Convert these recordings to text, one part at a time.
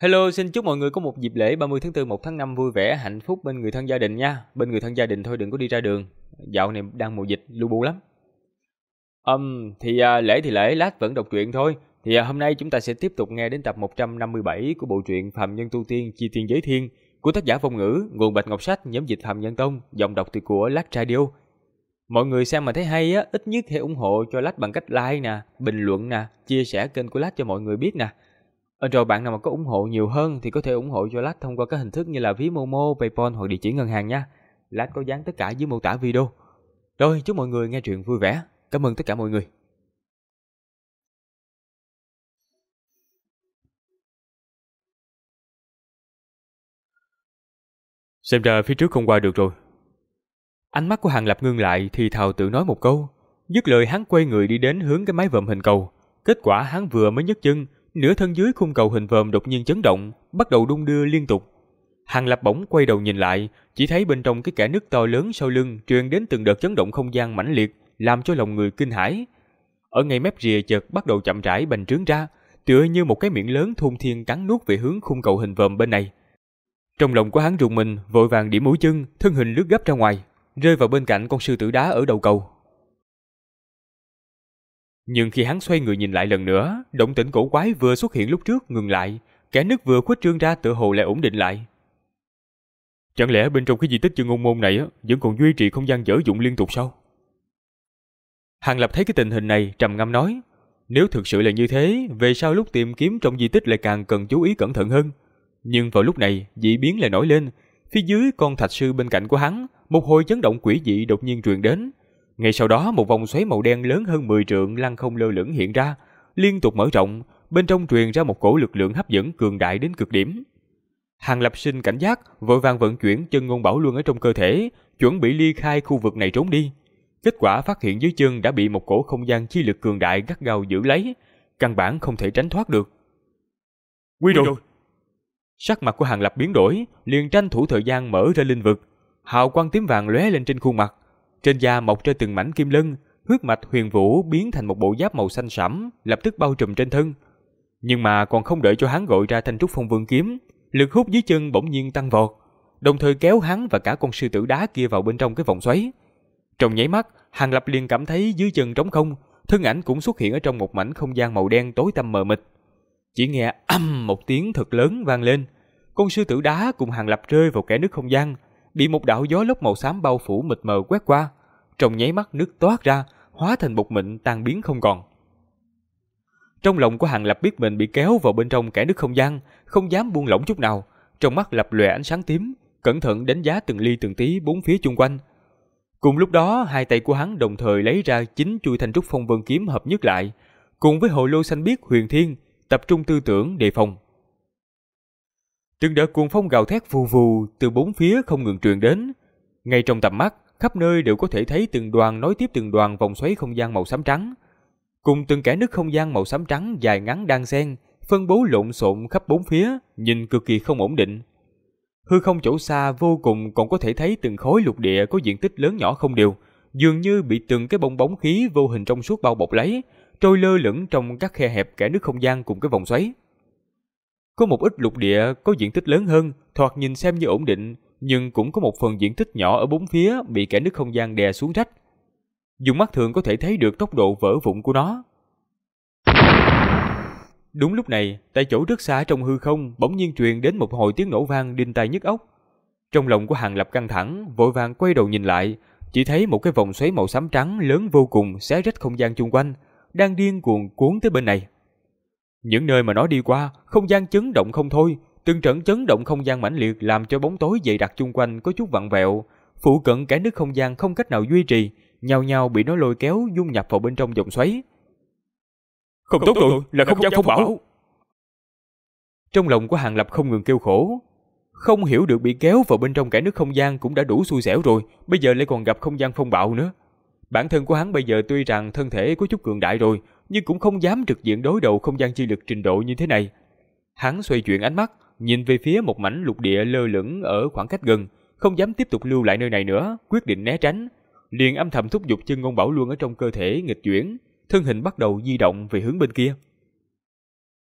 Hello, xin chúc mọi người có một dịp lễ 30 tháng 4, 1 tháng 5 vui vẻ, hạnh phúc bên người thân gia đình nha. Bên người thân gia đình thôi đừng có đi ra đường. Dạo này đang mùa dịch, lu bu lắm. Lễ thì lễ, lát vẫn đọc truyện thôi. Hôm nay chúng ta sẽ tiếp tục nghe đến tập 157 của bộ truyện Phàm Nhân Tu Tiên Chi Tiên Giới Thiên của tác giả Phong Ngữ, nguồn Bạch Ngọc Sách, nhóm dịch Phàm Nhân Tông, giọng đọc từ của Lát Radio. Mọi người xem mà thấy hay á, ít nhất hãy ủng hộ cho Lát bằng cách like nè, bình luận nè, chia sẻ kênh của Lát cho mọi người biết nè. Rồi bạn nào mà có ủng hộ nhiều hơn thì có thể ủng hộ cho Lát thông qua các hình thức như là ví Momo, PayPal hoặc địa chỉ ngân hàng nha. Lát có dán tất cả dưới mô tả video. Rồi, chúc mọi người nghe truyện vui vẻ. Cảm ơn tất cả mọi người. Xem ra phía trước không qua được rồi. Ánh mắt của Hàng Lập ngưng lại thì thào tự nói một câu. Dứt lời hắn quay người đi đến hướng cái máy vòm hình cầu. Kết quả hắn vừa mới nhấc chân, nửa thân dưới khung cầu hình vòm đột nhiên chấn động, bắt đầu đung đưa liên tục. Hàng Lập bỗng quay đầu nhìn lại, chỉ thấy bên trong cái kẽ nứt to lớn sau lưng truyền đến từng đợt chấn động không gian mãnh liệt, làm cho lòng người kinh hãi. Ở ngay mép rìa chợt bắt đầu chậm rãi bành trướng ra, tựa như một cái miệng lớn thôn thiên cắn nuốt về hướng khung cầu hình vòm bên này. Trong lòng của hắn rùng mình, vội vàng điểm mũi chân, thân hình lướt gấp ra ngoài, rơi vào bên cạnh con sư tử đá ở đầu cầu. Nhưng khi hắn xoay người nhìn lại lần nữa, động tĩnh cổ quái vừa xuất hiện lúc trước ngừng lại, kẽ nứt vừa khuếch trương ra tựa hồ lại ổn định lại. Chẳng lẽ bên trong cái di tích Chân Ngôn Môn này vẫn còn duy trì không gian dở dụng liên tục sao? Hàng Lập thấy cái tình hình này trầm ngâm nói, nếu thực sự là như thế, về sau lúc tìm kiếm trong di tích lại càng cần chú ý cẩn thận hơn. Nhưng vào lúc này, dị biến lại nổi lên, phía dưới con thạch sư bên cạnh của hắn, một hồi chấn động quỷ dị đột nhiên truyền đến. Ngay sau đó một vòng xoáy màu đen lớn hơn 10 trượng lăng không lơ lửng hiện ra, liên tục mở rộng, bên trong truyền ra một cổ lực lượng hấp dẫn cường đại đến cực điểm. Hàng Lập sinh cảnh giác, vội vàng vận chuyển chân ngôn bảo luân ở trong cơ thể, chuẩn bị ly khai khu vực này trốn đi. Kết quả phát hiện dưới chân đã bị một cổ không gian chi lực cường đại gắt gao giữ lấy, căn bản không thể tránh thoát được. Quy rồi! Sắc mặt của Hàng Lập biến đổi, liền tranh thủ thời gian mở ra linh vực, hào quang tím vàng lóe lên trên khuôn mặt, trên da mọc ra từng mảnh kim lân, huyết mạch huyền vũ biến thành một bộ giáp màu xanh sẫm, lập tức bao trùm trên thân. Nhưng mà còn không đợi cho hắn gọi ra Thanh Trúc Phong Vương kiếm, lực hút dưới chân bỗng nhiên tăng vọt, đồng thời kéo hắn và cả con sư tử đá kia vào bên trong cái vòng xoáy. Trong nháy mắt, Hàng Lập liền cảm thấy dưới chân trống không, thân ảnh cũng xuất hiện ở trong một mảnh không gian màu đen tối tăm mờ mịt. Chỉ nghe ầm một tiếng thật lớn vang lên, con sư tử đá cùng Hàng Lập rơi vào kẽ nứt không gian, bị một đạo gió lốc màu xám bao phủ mịt mờ quét qua, trong nháy mắt nứt toát ra, hóa thành bột mịn tan biến không còn. Trong lòng của Hàng Lập biết mình bị kéo vào bên trong kẽ nứt không gian, không dám buông lỏng chút nào, trong mắt lập lòe ánh sáng tím, cẩn thận đánh giá từng ly từng tí bốn phía chung quanh. Cùng lúc đó, hai tay của hắn đồng thời lấy ra 9 chuôi Thanh Trúc Phong Vân kiếm hợp nhất lại, cùng với hồ lô xanh biếc huyền thiên, tập trung tư tưởng đề phòng. Từng đợt cuồng phong gào thét vù vù từ bốn phía không ngừng truyền đến. Ngay trong tầm mắt, khắp nơi đều có thể thấy từng đoàn nối tiếp từng đoàn vòng xoáy không gian màu xám trắng, cùng từng kẽ nứt không gian màu xám trắng dài ngắn đan xen, phân bố lộn xộn khắp bốn phía, nhìn cực kỳ không ổn định. Hư không chỗ xa vô cùng còn có thể thấy từng khối lục địa có diện tích lớn nhỏ không đều, dường như bị từng cái bong bóng khí vô hình trong suốt bao bọc lấy, trôi lơ lửng trong các khe hẹp kẽ nứt không gian cùng cái vòng xoáy. Có một ít lục địa có diện tích lớn hơn, thoạt nhìn xem như ổn định, nhưng cũng có một phần diện tích nhỏ ở bốn phía bị kẽ nứt không gian đè xuống rách. Dùng mắt thường có thể thấy được tốc độ vỡ vụn của nó. Đúng lúc này, tại chỗ rất xa trong hư không bỗng nhiên truyền đến một hồi tiếng nổ vang đinh tai nhức óc. Trong lòng của Hàng Lập căng thẳng, vội vàng quay đầu nhìn lại, chỉ thấy một cái vòng xoáy màu xám trắng lớn vô cùng xé rách không gian chung quanh, đang điên cuồng cuốn tới bên này. Những nơi mà nó đi qua, không gian chấn động không thôi, từng trận chấn động không gian mãnh liệt làm cho bóng tối dày đặc chung quanh có chút vặn vẹo, phụ cận kẽ nứt không gian không cách nào duy trì, nhao nhao bị nó lôi kéo dung nhập vào bên trong vòng xoáy. Không tốt rồi, là không gian phong bảo. Trong lòng của Hàng Lập không ngừng kêu khổ, không hiểu được bị kéo vào bên trong kẽ nứt không gian cũng đã đủ xui xẻo rồi, bây giờ lại còn gặp không gian phong bạo nữa. Bản thân của hắn bây giờ tuy rằng thân thể có chút cường đại rồi, nhưng cũng không dám trực diện đối đầu không gian chi lực trình độ như thế này. Hắn xoay chuyển ánh mắt, nhìn về phía một mảnh lục địa lơ lửng ở khoảng cách gần, không dám tiếp tục lưu lại nơi này nữa, quyết định né tránh, liền âm thầm thúc giục chân ngôn bảo luân ở trong cơ thể nghịch chuyển, thân hình bắt đầu di động về hướng bên kia.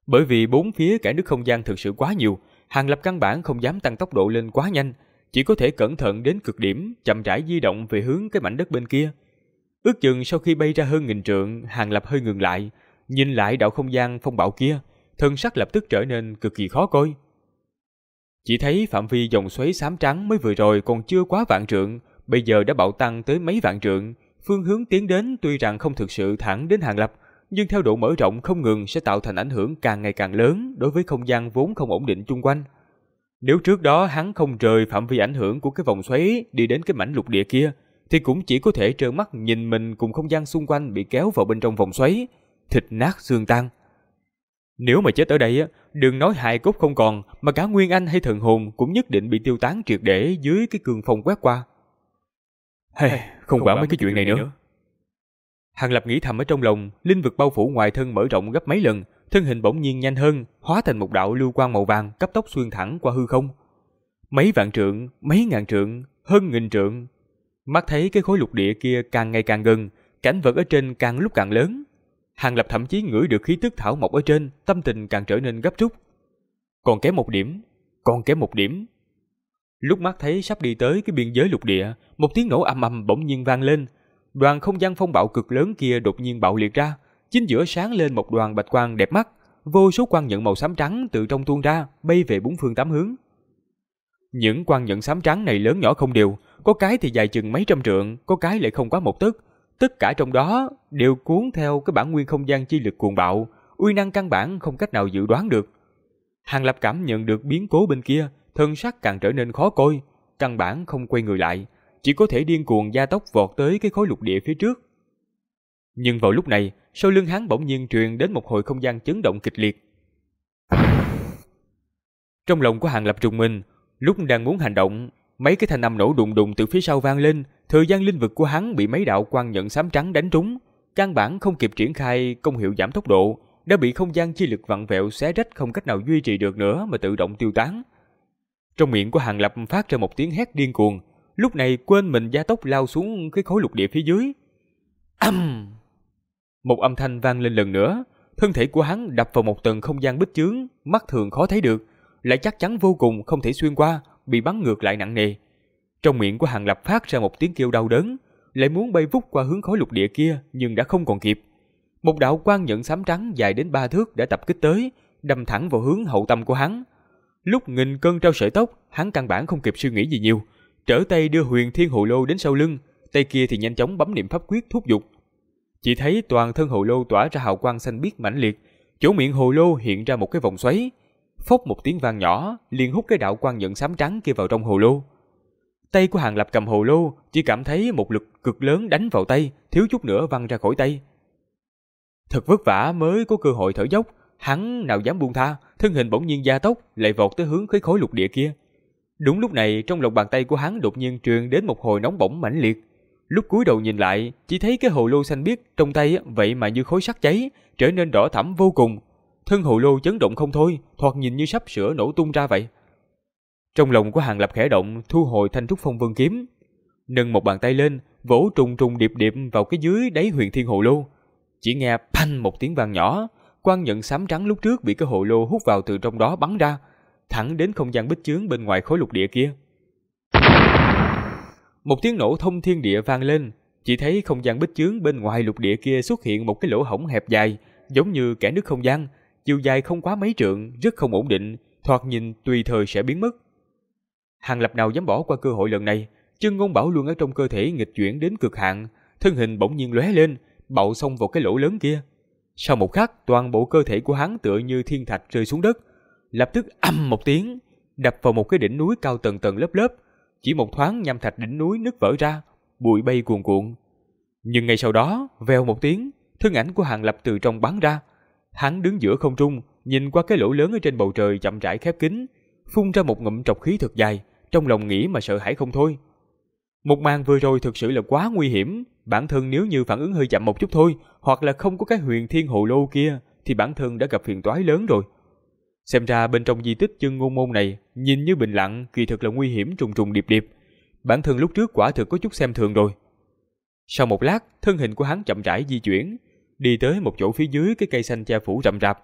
Bởi vì bốn phía kẽ nứt không gian thực sự quá nhiều, Hàng Lập căn bản không dám tăng tốc độ lên quá nhanh, chỉ có thể cẩn thận đến cực điểm, chậm rãi di động về hướng cái mảnh đất bên kia. Ước chừng sau khi bay ra hơn 1000 trượng, Hàng Lập hơi ngừng lại, nhìn lại đạo không gian phong bạo kia, thân sắc lập tức trở nên cực kỳ khó coi. Chỉ thấy phạm vi dòng xoáy xám trắng mới vừa rồi còn chưa quá vạn trượng, bây giờ đã bạo tăng tới mấy vạn trượng, phương hướng tiến đến tuy rằng không thực sự thẳng đến Hàng Lập, nhưng theo độ mở rộng không ngừng sẽ tạo thành ảnh hưởng càng ngày càng lớn đối với không gian vốn không ổn định chung quanh. Nếu trước đó hắn không rời phạm vi ảnh hưởng của cái vòng xoáy đi đến cái mảnh lục địa kia, thì cũng chỉ có thể trơ mắt nhìn mình cùng không gian xung quanh bị kéo vào bên trong vòng xoáy, thịt nát xương tan. Nếu mà chết ở đây, đừng nói hài cốt không còn, mà cả nguyên anh hay thần hồn cũng nhất định bị tiêu tán triệt để dưới cái cương phong quét qua. Không quản mấy cái chuyện này nữa. Hàng Lập nghĩ thầm ở trong lòng, linh vực bao phủ ngoài thân mở rộng gấp mấy lần, thân hình bỗng nhiên nhanh hơn, hóa thành một đạo lưu quang màu vàng cấp tốc xuyên thẳng qua hư không. Mấy vạn trượng, mấy ngàn trượng, hơn 1000 trượng. Mắt thấy cái khối lục địa kia càng ngày càng gần, cảnh vật ở trên càng lúc càng lớn. Hàng Lập thậm chí ngửi được khí tức thảo mộc ở trên, tâm tình càng trở nên gấp rút. Còn kém một điểm, còn kém một điểm. Lúc mắt thấy sắp đi tới cái biên giới lục địa, một tiếng nổ ầm ầm bỗng nhiên vang lên. Đoàn không gian phong bạo cực lớn kia đột nhiên bạo liệt ra, chính giữa sáng lên một đoàn bạch quang đẹp mắt, vô số quang nhận màu xám trắng từ trong tuôn ra, bay về bốn phương tám hướng. Những quang nhận xám trắng này lớn nhỏ không đều, có cái thì dài chừng mấy trăm trượng, có cái lại không quá một tấc. Tất cả trong đó đều cuốn theo cái bản nguyên không gian chi lực cuồng bạo, uy năng căn bản không cách nào dự đoán được. Hàng Lập cảm nhận được biến cố bên kia, thân sắc càng trở nên khó coi, căn bản không quay người lại, chỉ có thể điên cuồng gia tốc vọt tới cái khối lục địa phía trước. Nhưng vào lúc này, sau lưng hắn bỗng nhiên truyền đến một hồi không gian chấn động kịch liệt. Trong lòng của Hàng Lập trùng mình, lúc đang muốn hành động, mấy cái thanh âm nổ đùng đùng từ phía sau vang lên, thời gian linh vực của hắn bị mấy đạo quang nhận xám trắng đánh trúng, căn bản không kịp triển khai công hiệu giảm tốc độ, đã bị không gian chi lực vặn vẹo xé rách không cách nào duy trì được nữa mà tự động tiêu tán. Trong miệng của Hàng Lập phát ra một tiếng hét điên cuồng, lúc này quên mình gia tốc lao xuống cái khối lục địa phía dưới. Một âm thanh vang lên lần nữa, thân thể của hắn đập vào một tầng không gian bích chướng, mắt thường khó thấy được, lại chắc chắn vô cùng không thể xuyên qua, bị bắn ngược lại nặng nề. Trong miệng của Hàng Lập phát ra một tiếng kêu đau đớn, lại muốn bay vút qua hướng khối lục địa kia nhưng đã không còn kịp. Một đạo quang nhận xám trắng dài đến 3 thước đã tập kích tới, đâm thẳng vào hướng hậu tâm của hắn. Lúc nghìn cân treo sợi tóc, hắn căn bản không kịp suy nghĩ gì nhiều, trở tay đưa Huyền Thiên Hồ Lô đến sau lưng, tay kia thì nhanh chóng bấm niệm pháp quyết thúc giục. Chỉ thấy toàn thân hồ lô tỏa ra hào quang xanh biếc mãnh liệt, chỗ miệng hồ lô hiện ra một cái vòng xoáy, phốc một tiếng vang nhỏ, liền hút cái đạo quang nhận xám trắng kia vào trong hồ lô. Tay của Hàng Lập cầm hồ lô, chỉ cảm thấy một lực cực lớn đánh vào tay, thiếu chút nữa văng ra khỏi tay. Thật vất vả mới có cơ hội thở dốc, hắn nào dám buông tha, thân hình bỗng nhiên gia tốc, lại vọt tới hướng cái khối lục địa kia. Đúng lúc này, trong lòng bàn tay của hắn đột nhiên truyền đến một hồi nóng bỏng mãnh liệt. Lúc cúi đầu nhìn lại, chỉ thấy cái hồ lô xanh biếc trong tay vậy mà như khối sắt cháy, trở nên đỏ thẫm vô cùng. Thân hồ lô chấn động không thôi, thoạt nhìn như sắp sửa nổ tung ra vậy. Trong lòng của Hàng Lập khẽ động, thu hồi thanh trúc phong vân kiếm, nâng một bàn tay lên, vỗ trùng trùng điệp điệp vào cái dưới đáy huyền thiên hồ lô. Chỉ nghe phanh một tiếng vang nhỏ, quang nhận xám trắng lúc trước bị cái hồ lô hút vào từ trong đó bắn ra, thẳng đến không gian bích chướng bên ngoài khối lục địa kia. Một tiếng nổ thông thiên địa vang lên, chỉ thấy không gian bích chướng bên ngoài lục địa kia xuất hiện một cái lỗ hổng hẹp dài, giống như kẽ nứt không gian, chiều dài không quá mấy trượng, rất không ổn định, thoạt nhìn tùy thời sẽ biến mất. Hàng Lập nào dám bỏ qua cơ hội lần này, chân ngôn bảo luôn ở trong cơ thể nghịch chuyển đến cực hạn, thân hình bỗng nhiên lóe lên, bạo xông vào cái lỗ lớn kia. Sau một khắc, toàn bộ cơ thể của hắn tựa như thiên thạch rơi xuống đất, lập tức ầm một tiếng, đập vào một cái đỉnh núi cao tầng tầng lớp lớp. Chỉ một thoáng nham thạch đỉnh núi nứt vỡ ra, bụi bay cuồn cuộn. Nhưng ngay sau đó, vèo một tiếng, thân ảnh của Hàng Lập từ trong bắn ra. Hắn đứng giữa không trung, nhìn qua cái lỗ lớn ở trên bầu trời chậm rãi khép kín, phun ra một ngụm trọc khí thật dài, trong lòng nghĩ mà sợ hãi không thôi. Một màn vừa rồi thực sự là quá nguy hiểm, bản thân nếu như phản ứng hơi chậm một chút thôi, hoặc là không có cái huyền thiên hồ lô kia, thì bản thân đã gặp phiền toái lớn rồi. Xem ra bên trong di tích Chân Ngôn Môn này, nhìn như bình lặng, kỳ thực là nguy hiểm trùng trùng điệp điệp. Bản thân lúc trước quả thực có chút xem thường rồi. Sau một lát, thân hình của hắn chậm rãi di chuyển, đi tới một chỗ phía dưới cái cây xanh che phủ rậm rạp.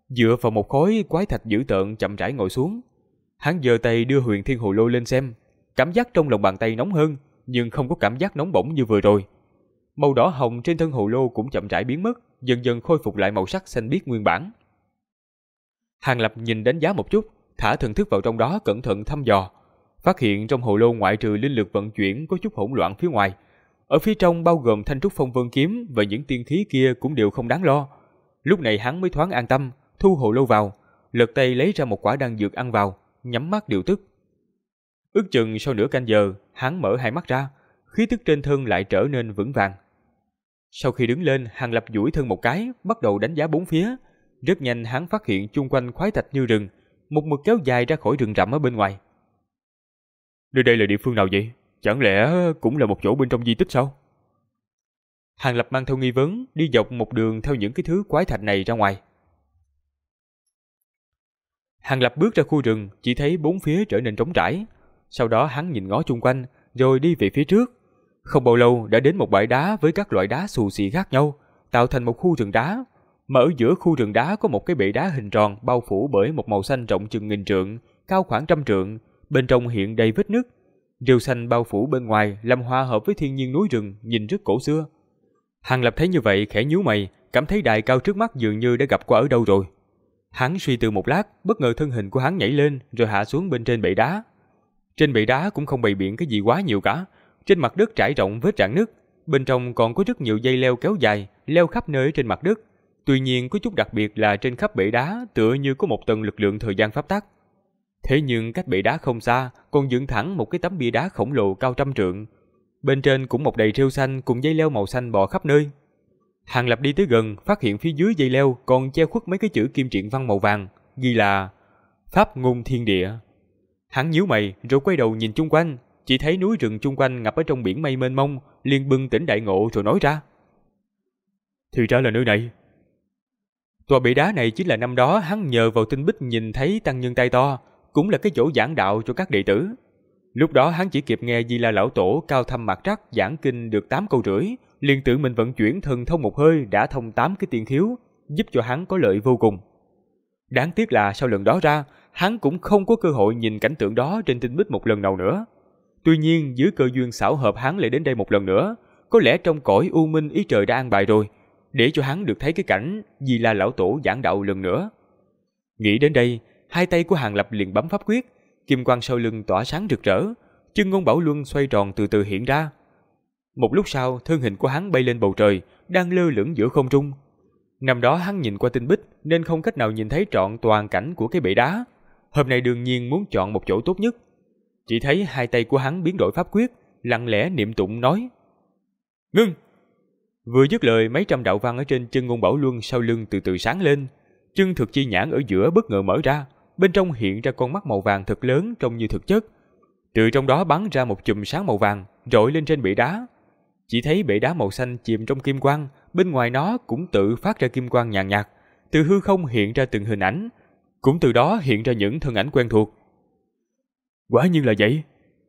dựa vào một khối quái thạch dữ tợn chậm rãi ngồi xuống. Hắn giơ tay đưa huyền thiên hồ lô lên xem, cảm giác trong lòng bàn tay nóng hơn, nhưng không có cảm giác nóng bỏng như vừa rồi. Màu đỏ hồng trên thân hồ lô cũng chậm rãi biến mất, dần dần khôi phục lại màu sắc xanh biếc nguyên bản. Hàng Lập nhìn đánh giá một chút, thả thần thức vào trong đó cẩn thận thăm dò, phát hiện trong hồ lô ngoại trừ linh lực vận chuyển có chút hỗn loạn phía ngoài, ở phía trong bao gồm thanh trúc phong vân kiếm và những tiên khí kia cũng đều không đáng lo. Lúc này hắn mới thoáng an tâm, thu hồ lô vào, lật tay lấy ra một quả đan dược ăn vào, nhắm mắt điều tức. Ước chừng sau nửa canh giờ, hắn mở hai mắt ra, khí tức trên thân lại trở nên vững vàng. Sau khi đứng lên, Hàng Lập duỗi thân một cái, bắt đầu đánh giá bốn phía. Rất nhanh hắn phát hiện chung quanh khoái thạch như rừng, một mực kéo dài ra khỏi rừng rậm ở bên ngoài. Đây là địa phương nào vậy? Chẳng lẽ cũng là một chỗ bên trong di tích sao? Hàng Lập mang theo nghi vấn, đi dọc một đường theo những cái thứ quái thạch này ra ngoài. Hàng Lập bước ra khu rừng, chỉ thấy bốn phía trở nên trống trải. Sau đó hắn nhìn ngó chung quanh, rồi đi về phía trước. Không bao lâu đã đến một bãi đá với các loại đá xù xì khác nhau, tạo thành một khu rừng đá. Mà ở giữa khu rừng đá có một cái bệ đá hình tròn bao phủ bởi một màu xanh rộng chừng 1000 trượng, cao khoảng 100 trượng, bên trong hiện đầy vết nứt. Rêu xanh bao phủ bên ngoài làm hòa hợp với thiên nhiên núi rừng, nhìn rất cổ xưa. Hàng Lập thấy như vậy khẽ nhíu mày, cảm thấy đài cao trước mắt dường như đã gặp qua ở đâu rồi. Hắn suy tư một lát, bất ngờ thân hình của hắn nhảy lên rồi hạ xuống bên trên bệ đá. Trên bệ đá cũng không bày biện cái gì quá nhiều cả, trên mặt đất trải rộng vết rạn nứt, bên trong còn có rất nhiều dây leo kéo dài, leo khắp nơi trên mặt đất. Tuy nhiên có chút đặc biệt là trên khắp bệ đá tựa như có một tầng lực lượng thời gian pháp tắc. Thế nhưng cách bệ đá không xa còn dựng thẳng một cái tấm bia đá khổng lồ cao 100 trượng. Bên trên cũng mọc đầy rêu xanh cùng dây leo màu xanh bò khắp nơi. Hàng Lập đi tới gần, phát hiện phía dưới dây leo còn che khuất mấy cái chữ kim triện văn màu vàng, ghi là Pháp ngôn thiên địa. Hắn nhíu mày rồi quay đầu nhìn chung quanh, chỉ thấy núi rừng chung quanh ngập ở trong biển mây mênh mông, liền bừng tỉnh đại ngộ rồi nói ra: thì ra là nơi này. Tòa bệ đá này chính là năm đó hắn nhờ vào tinh bích nhìn thấy tăng nhân tay to, cũng là cái chỗ giảng đạo cho các đệ tử. Lúc đó hắn chỉ kịp nghe Di La lão tổ cao thâm mặt trắc giảng kinh được 8 câu rưỡi, liền tự mình vận chuyển thần thông một hơi đã thông 8 cái tiên khiếu, giúp cho hắn có lợi vô cùng. Đáng tiếc là sau lần đó ra, hắn cũng không có cơ hội nhìn cảnh tượng đó trên tinh bích một lần nào nữa. Tuy nhiên dưới cơ duyên xảo hợp hắn lại đến đây một lần nữa, có lẽ trong cõi u minh ý trời đã an bài rồi, để cho hắn được thấy cái cảnh Di La lão tổ giảng đạo lần nữa. Nghĩ đến đây, hai tay của Hàng Lập liền bấm pháp quyết, kim quang sau lưng tỏa sáng rực rỡ, chân ngôn bảo luân xoay tròn từ từ hiện ra. Một lúc sau, thân hình của hắn bay lên bầu trời, đang lơ lửng giữa không trung. Năm đó hắn nhìn qua tinh bích nên không cách nào nhìn thấy trọn toàn cảnh của cái bệ đá. Hôm nay đương nhiên muốn chọn một chỗ tốt nhất. Chỉ thấy hai tay của hắn biến đổi pháp quyết, lặng lẽ niệm tụng nói: ngưng. Vừa dứt lời, mấy trăm đạo văn ở trên chân ngôn bảo luân sau lưng từ từ sáng lên. Chân thực chi nhãn ở giữa bất ngờ mở ra, bên trong hiện ra con mắt màu vàng thật lớn trông như thực chất. Từ trong đó bắn ra một chùm sáng màu vàng rọi lên trên bệ đá. Chỉ thấy bệ đá màu xanh chìm trong kim quang, bên ngoài nó cũng tự phát ra kim quang nhàn nhạt, từ hư không hiện ra từng hình ảnh, cũng từ đó hiện ra những thân ảnh quen thuộc. Quả nhiên là vậy.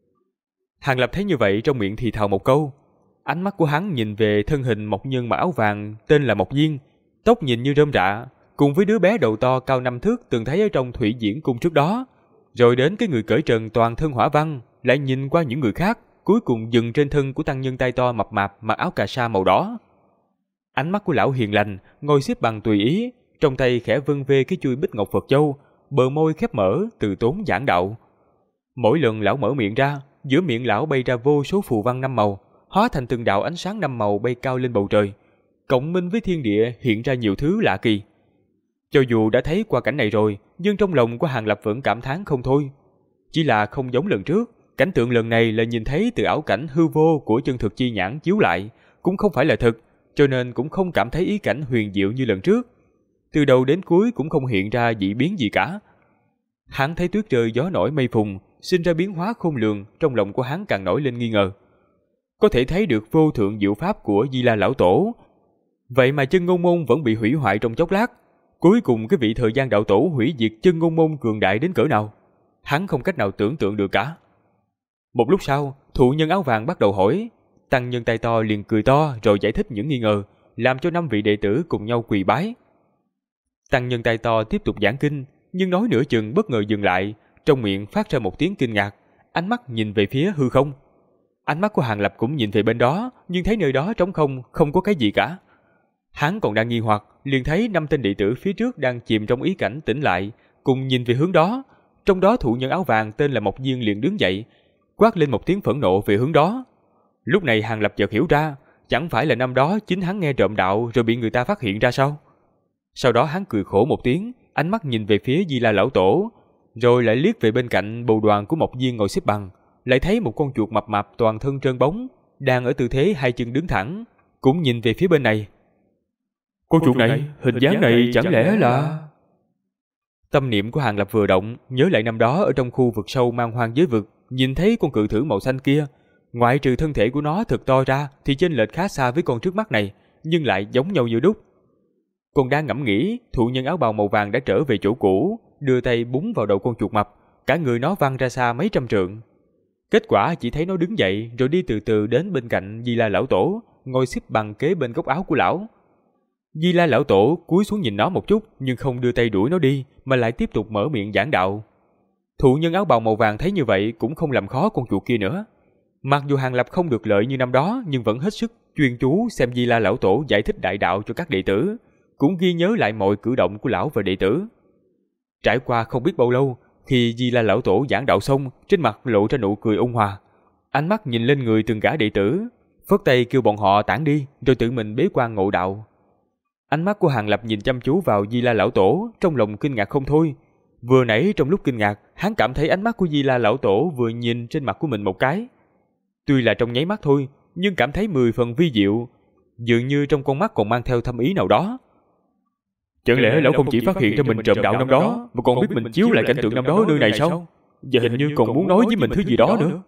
Hàng Lập thấy như vậy trong miệng thì thào một câu. Ánh mắt của hắn nhìn về thân hình một nhân mặc áo vàng tên là Mộc Diên, tóc nhìn như rơm rạ, cùng với đứa bé đầu to cao 5 thước từng thấy ở trong Thủy Diễn cung trước đó. Rồi đến cái người cởi trần toàn thân hỏa văn, lại nhìn qua những người khác, cuối cùng dừng trên thân của tăng nhân tay to mập mạp mặc áo cà sa màu đỏ. Ánh mắt của lão hiền lành, ngồi xếp bằng tùy ý, trong tay khẽ vân vê cái chuôi bích ngọc Phật châu, bờ môi khép mở từ tốn giảng đạo. Mỗi lần lão mở miệng ra, giữa miệng lão bay ra vô số phù văn 5 màu, hóa thành từng đạo ánh sáng 5 màu bay cao lên bầu trời, cộng minh với thiên địa hiện ra nhiều thứ lạ kỳ. Cho dù đã thấy qua cảnh này rồi, nhưng trong lòng của Hàng Lập vẫn cảm thán không thôi. Chỉ là không giống lần trước, cảnh tượng lần này là nhìn thấy từ ảo cảnh hư vô của chân thực chi nhãn chiếu lại, cũng không phải là thực, cho nên cũng không cảm thấy ý cảnh huyền diệu như lần trước. Từ đầu đến cuối cũng không hiện ra dị biến gì cả. Hắn thấy tuyết rơi gió nổi mây phùng, sinh ra biến hóa khôn lường, trong lòng của hắn càng nổi lên nghi ngờ. Có thể thấy được vô thượng diệu pháp của Di La lão tổ, vậy mà chân ngôn môn vẫn bị hủy hoại trong chốc lát. Cuối cùng cái vị thời gian đạo tổ hủy diệt chân ngôn môn cường đại đến cỡ nào, hắn không cách nào tưởng tượng được cả. Một lúc sau, thụ nhân áo vàng bắt đầu hỏi, tăng nhân tay to liền cười to rồi giải thích những nghi ngờ, làm cho 5 vị đệ tử cùng nhau quỳ bái. Tăng nhân tay to tiếp tục giảng kinh, nhưng nói nửa chừng bất ngờ dừng lại, trong miệng phát ra một tiếng kinh ngạc, ánh mắt nhìn về phía hư không. Ánh mắt của Hàng Lập cũng nhìn về bên đó, nhưng thấy nơi đó trống không, không có cái gì cả. Hắn còn đang nghi hoặc, liền thấy 5 tên đệ tử phía trước đang chìm trong ý cảnh tỉnh lại, cùng nhìn về hướng đó. Trong đó thụ nhân áo vàng tên là Mộc Diên liền đứng dậy, quát lên một tiếng phẫn nộ về hướng đó. Lúc này Hàng Lập chợt hiểu ra, chẳng phải là năm đó chính hắn nghe trộm đạo rồi bị người ta phát hiện ra sao? Sau đó hắn cười khổ một tiếng, ánh mắt nhìn về phía Di La lão tổ, rồi lại liếc về bên cạnh bồ đoàn của Mộc Diên ngồi xếp bằng, lại thấy một con chuột mập mạp toàn thân trơn bóng, đang ở tư thế hai chân đứng thẳng, cũng nhìn về phía bên này. Con chuột này, hình dáng này chẳng lẽ là... Tâm niệm của Hàng Lập vừa động, nhớ lại năm đó ở trong khu vực sâu man hoang giới vực, nhìn thấy con cự thử màu xanh kia, ngoại trừ thân thể của nó thật to ra thì chênh lệch khá xa với con trước mắt này, nhưng lại giống nhau như đúc. Còn đang ngẫm nghĩ, thụ nhân áo bào màu vàng đã trở về chỗ cũ, đưa tay búng vào đầu con chuột mập, cả người nó văng ra xa mấy trăm trượng. Kết quả chỉ thấy nó đứng dậy rồi đi từ từ đến bên cạnh Di La lão tổ, ngồi xếp bằng kế bên góc áo của lão. Di La lão tổ cúi xuống nhìn nó một chút, nhưng không đưa tay đuổi nó đi, mà lại tiếp tục mở miệng giảng đạo. Thụ nhân áo bào màu vàng thấy như vậy cũng không làm khó con chuột kia nữa. Mặc dù Hàng Lập không được lợi như năm đó, nhưng vẫn hết sức chuyên chú xem Di La lão tổ giải thích đại đạo cho các đệ tử, cũng ghi nhớ lại mọi cử động của lão và đệ tử. Trải qua không biết bao lâu, khi Di La lão tổ giảng đạo xong, trên mặt lộ ra nụ cười ôn hòa, ánh mắt nhìn lên người từng gã đệ tử, phất tay kêu bọn họ tản đi, rồi tự mình bế quan ngộ đạo. Ánh mắt của Hàng Lập nhìn chăm chú vào Di La lão tổ, trong lòng kinh ngạc không thôi. Vừa nãy trong lúc kinh ngạc, hắn cảm thấy ánh mắt của Di La lão tổ vừa nhìn trên mặt của mình một cái. Tuy là trong nháy mắt thôi, nhưng cảm thấy 10 phần vi diệu, dường như trong con mắt còn mang theo thâm ý nào đó. Chẳng lẽ lão không chỉ phát hiện ra mình trộm đạo năm đó, mà còn biết mình chiếu lại cảnh tượng năm đó ở nơi này sao? Giờ hình như còn muốn nói với mình thứ gì đó nữa.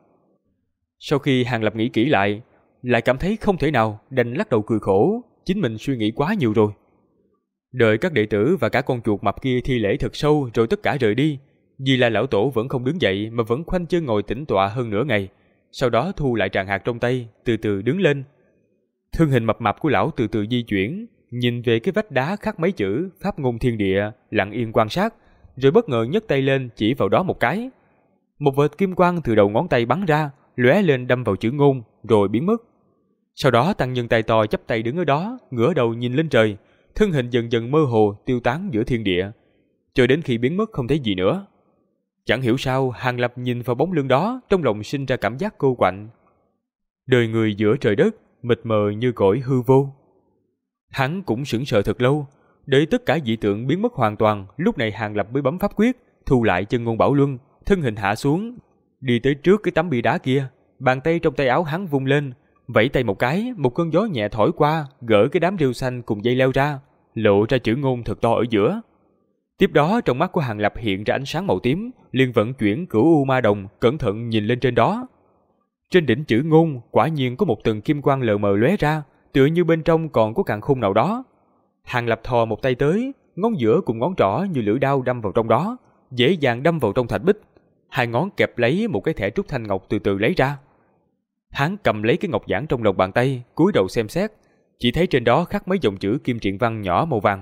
Sau khi Hàng Lập nghĩ kỹ lại cảm thấy không thể nào, đành lắc đầu cười khổ, chính mình suy nghĩ quá nhiều rồi. Đợi các đệ tử và cả con chuột mập kia thi lễ thật sâu rồi tất cả rời đi, Di La lão tổ vẫn không đứng dậy mà vẫn khoanh chân ngồi tĩnh tọa hơn nửa ngày, sau đó thu lại tràng hạt trong tay, từ từ đứng lên. Thân hình mập mạp của lão từ từ di chuyển, nhìn về cái vách đá khắc mấy chữ Pháp ngôn thiên địa, lặng yên quan sát, rồi bất ngờ nhấc tay lên chỉ vào đó một cái. Một vệt kim quang từ đầu ngón tay bắn ra, lóe lên đâm vào chữ ngôn, rồi biến mất. Sau đó tăng nhân tay to chắp tay đứng ở đó, ngửa đầu nhìn lên trời, thân hình dần dần mơ hồ tiêu tán giữa thiên địa, cho đến khi biến mất không thấy gì nữa. Chẳng hiểu sao, Hàng Lập nhìn vào bóng lưng đó, trong lòng sinh ra cảm giác cô quạnh. Đời người giữa trời đất, mịt mờ như cõi hư vô. Hắn cũng sững sờ thật lâu, để tất cả dị tượng biến mất hoàn toàn, lúc này Hàng Lập mới bấm pháp quyết, thu lại chân ngôn bảo luân, thân hình hạ xuống, đi tới trước cái tấm bia đá kia, bàn tay trong tay áo hắn vung lên, vẫy tay một cái, một cơn gió nhẹ thổi qua, gỡ cái đám rêu xanh cùng dây leo ra, lộ ra chữ ngôn thật to ở giữa. Tiếp đó trong mắt của Hàng Lập hiện ra ánh sáng màu tím, liền vận chuyển Cửu U Ma Đồng, cẩn thận nhìn lên trên đó. Trên đỉnh chữ ngôn quả nhiên có một tầng kim quang lờ mờ lóe ra, tựa như bên trong còn có càn khôn nào đó. Hàng Lập thò một tay tới, ngón giữa cùng ngón trỏ như lưỡi đao đâm vào trong đó, dễ dàng đâm vào trong thạch bích. Hai ngón kẹp lấy một cái thẻ trúc thanh ngọc từ từ lấy ra. Hắn cầm lấy cái ngọc giản trong lòng bàn tay, cúi đầu xem xét, chỉ thấy trên đó khắc mấy dòng chữ kim triện văn nhỏ màu vàng.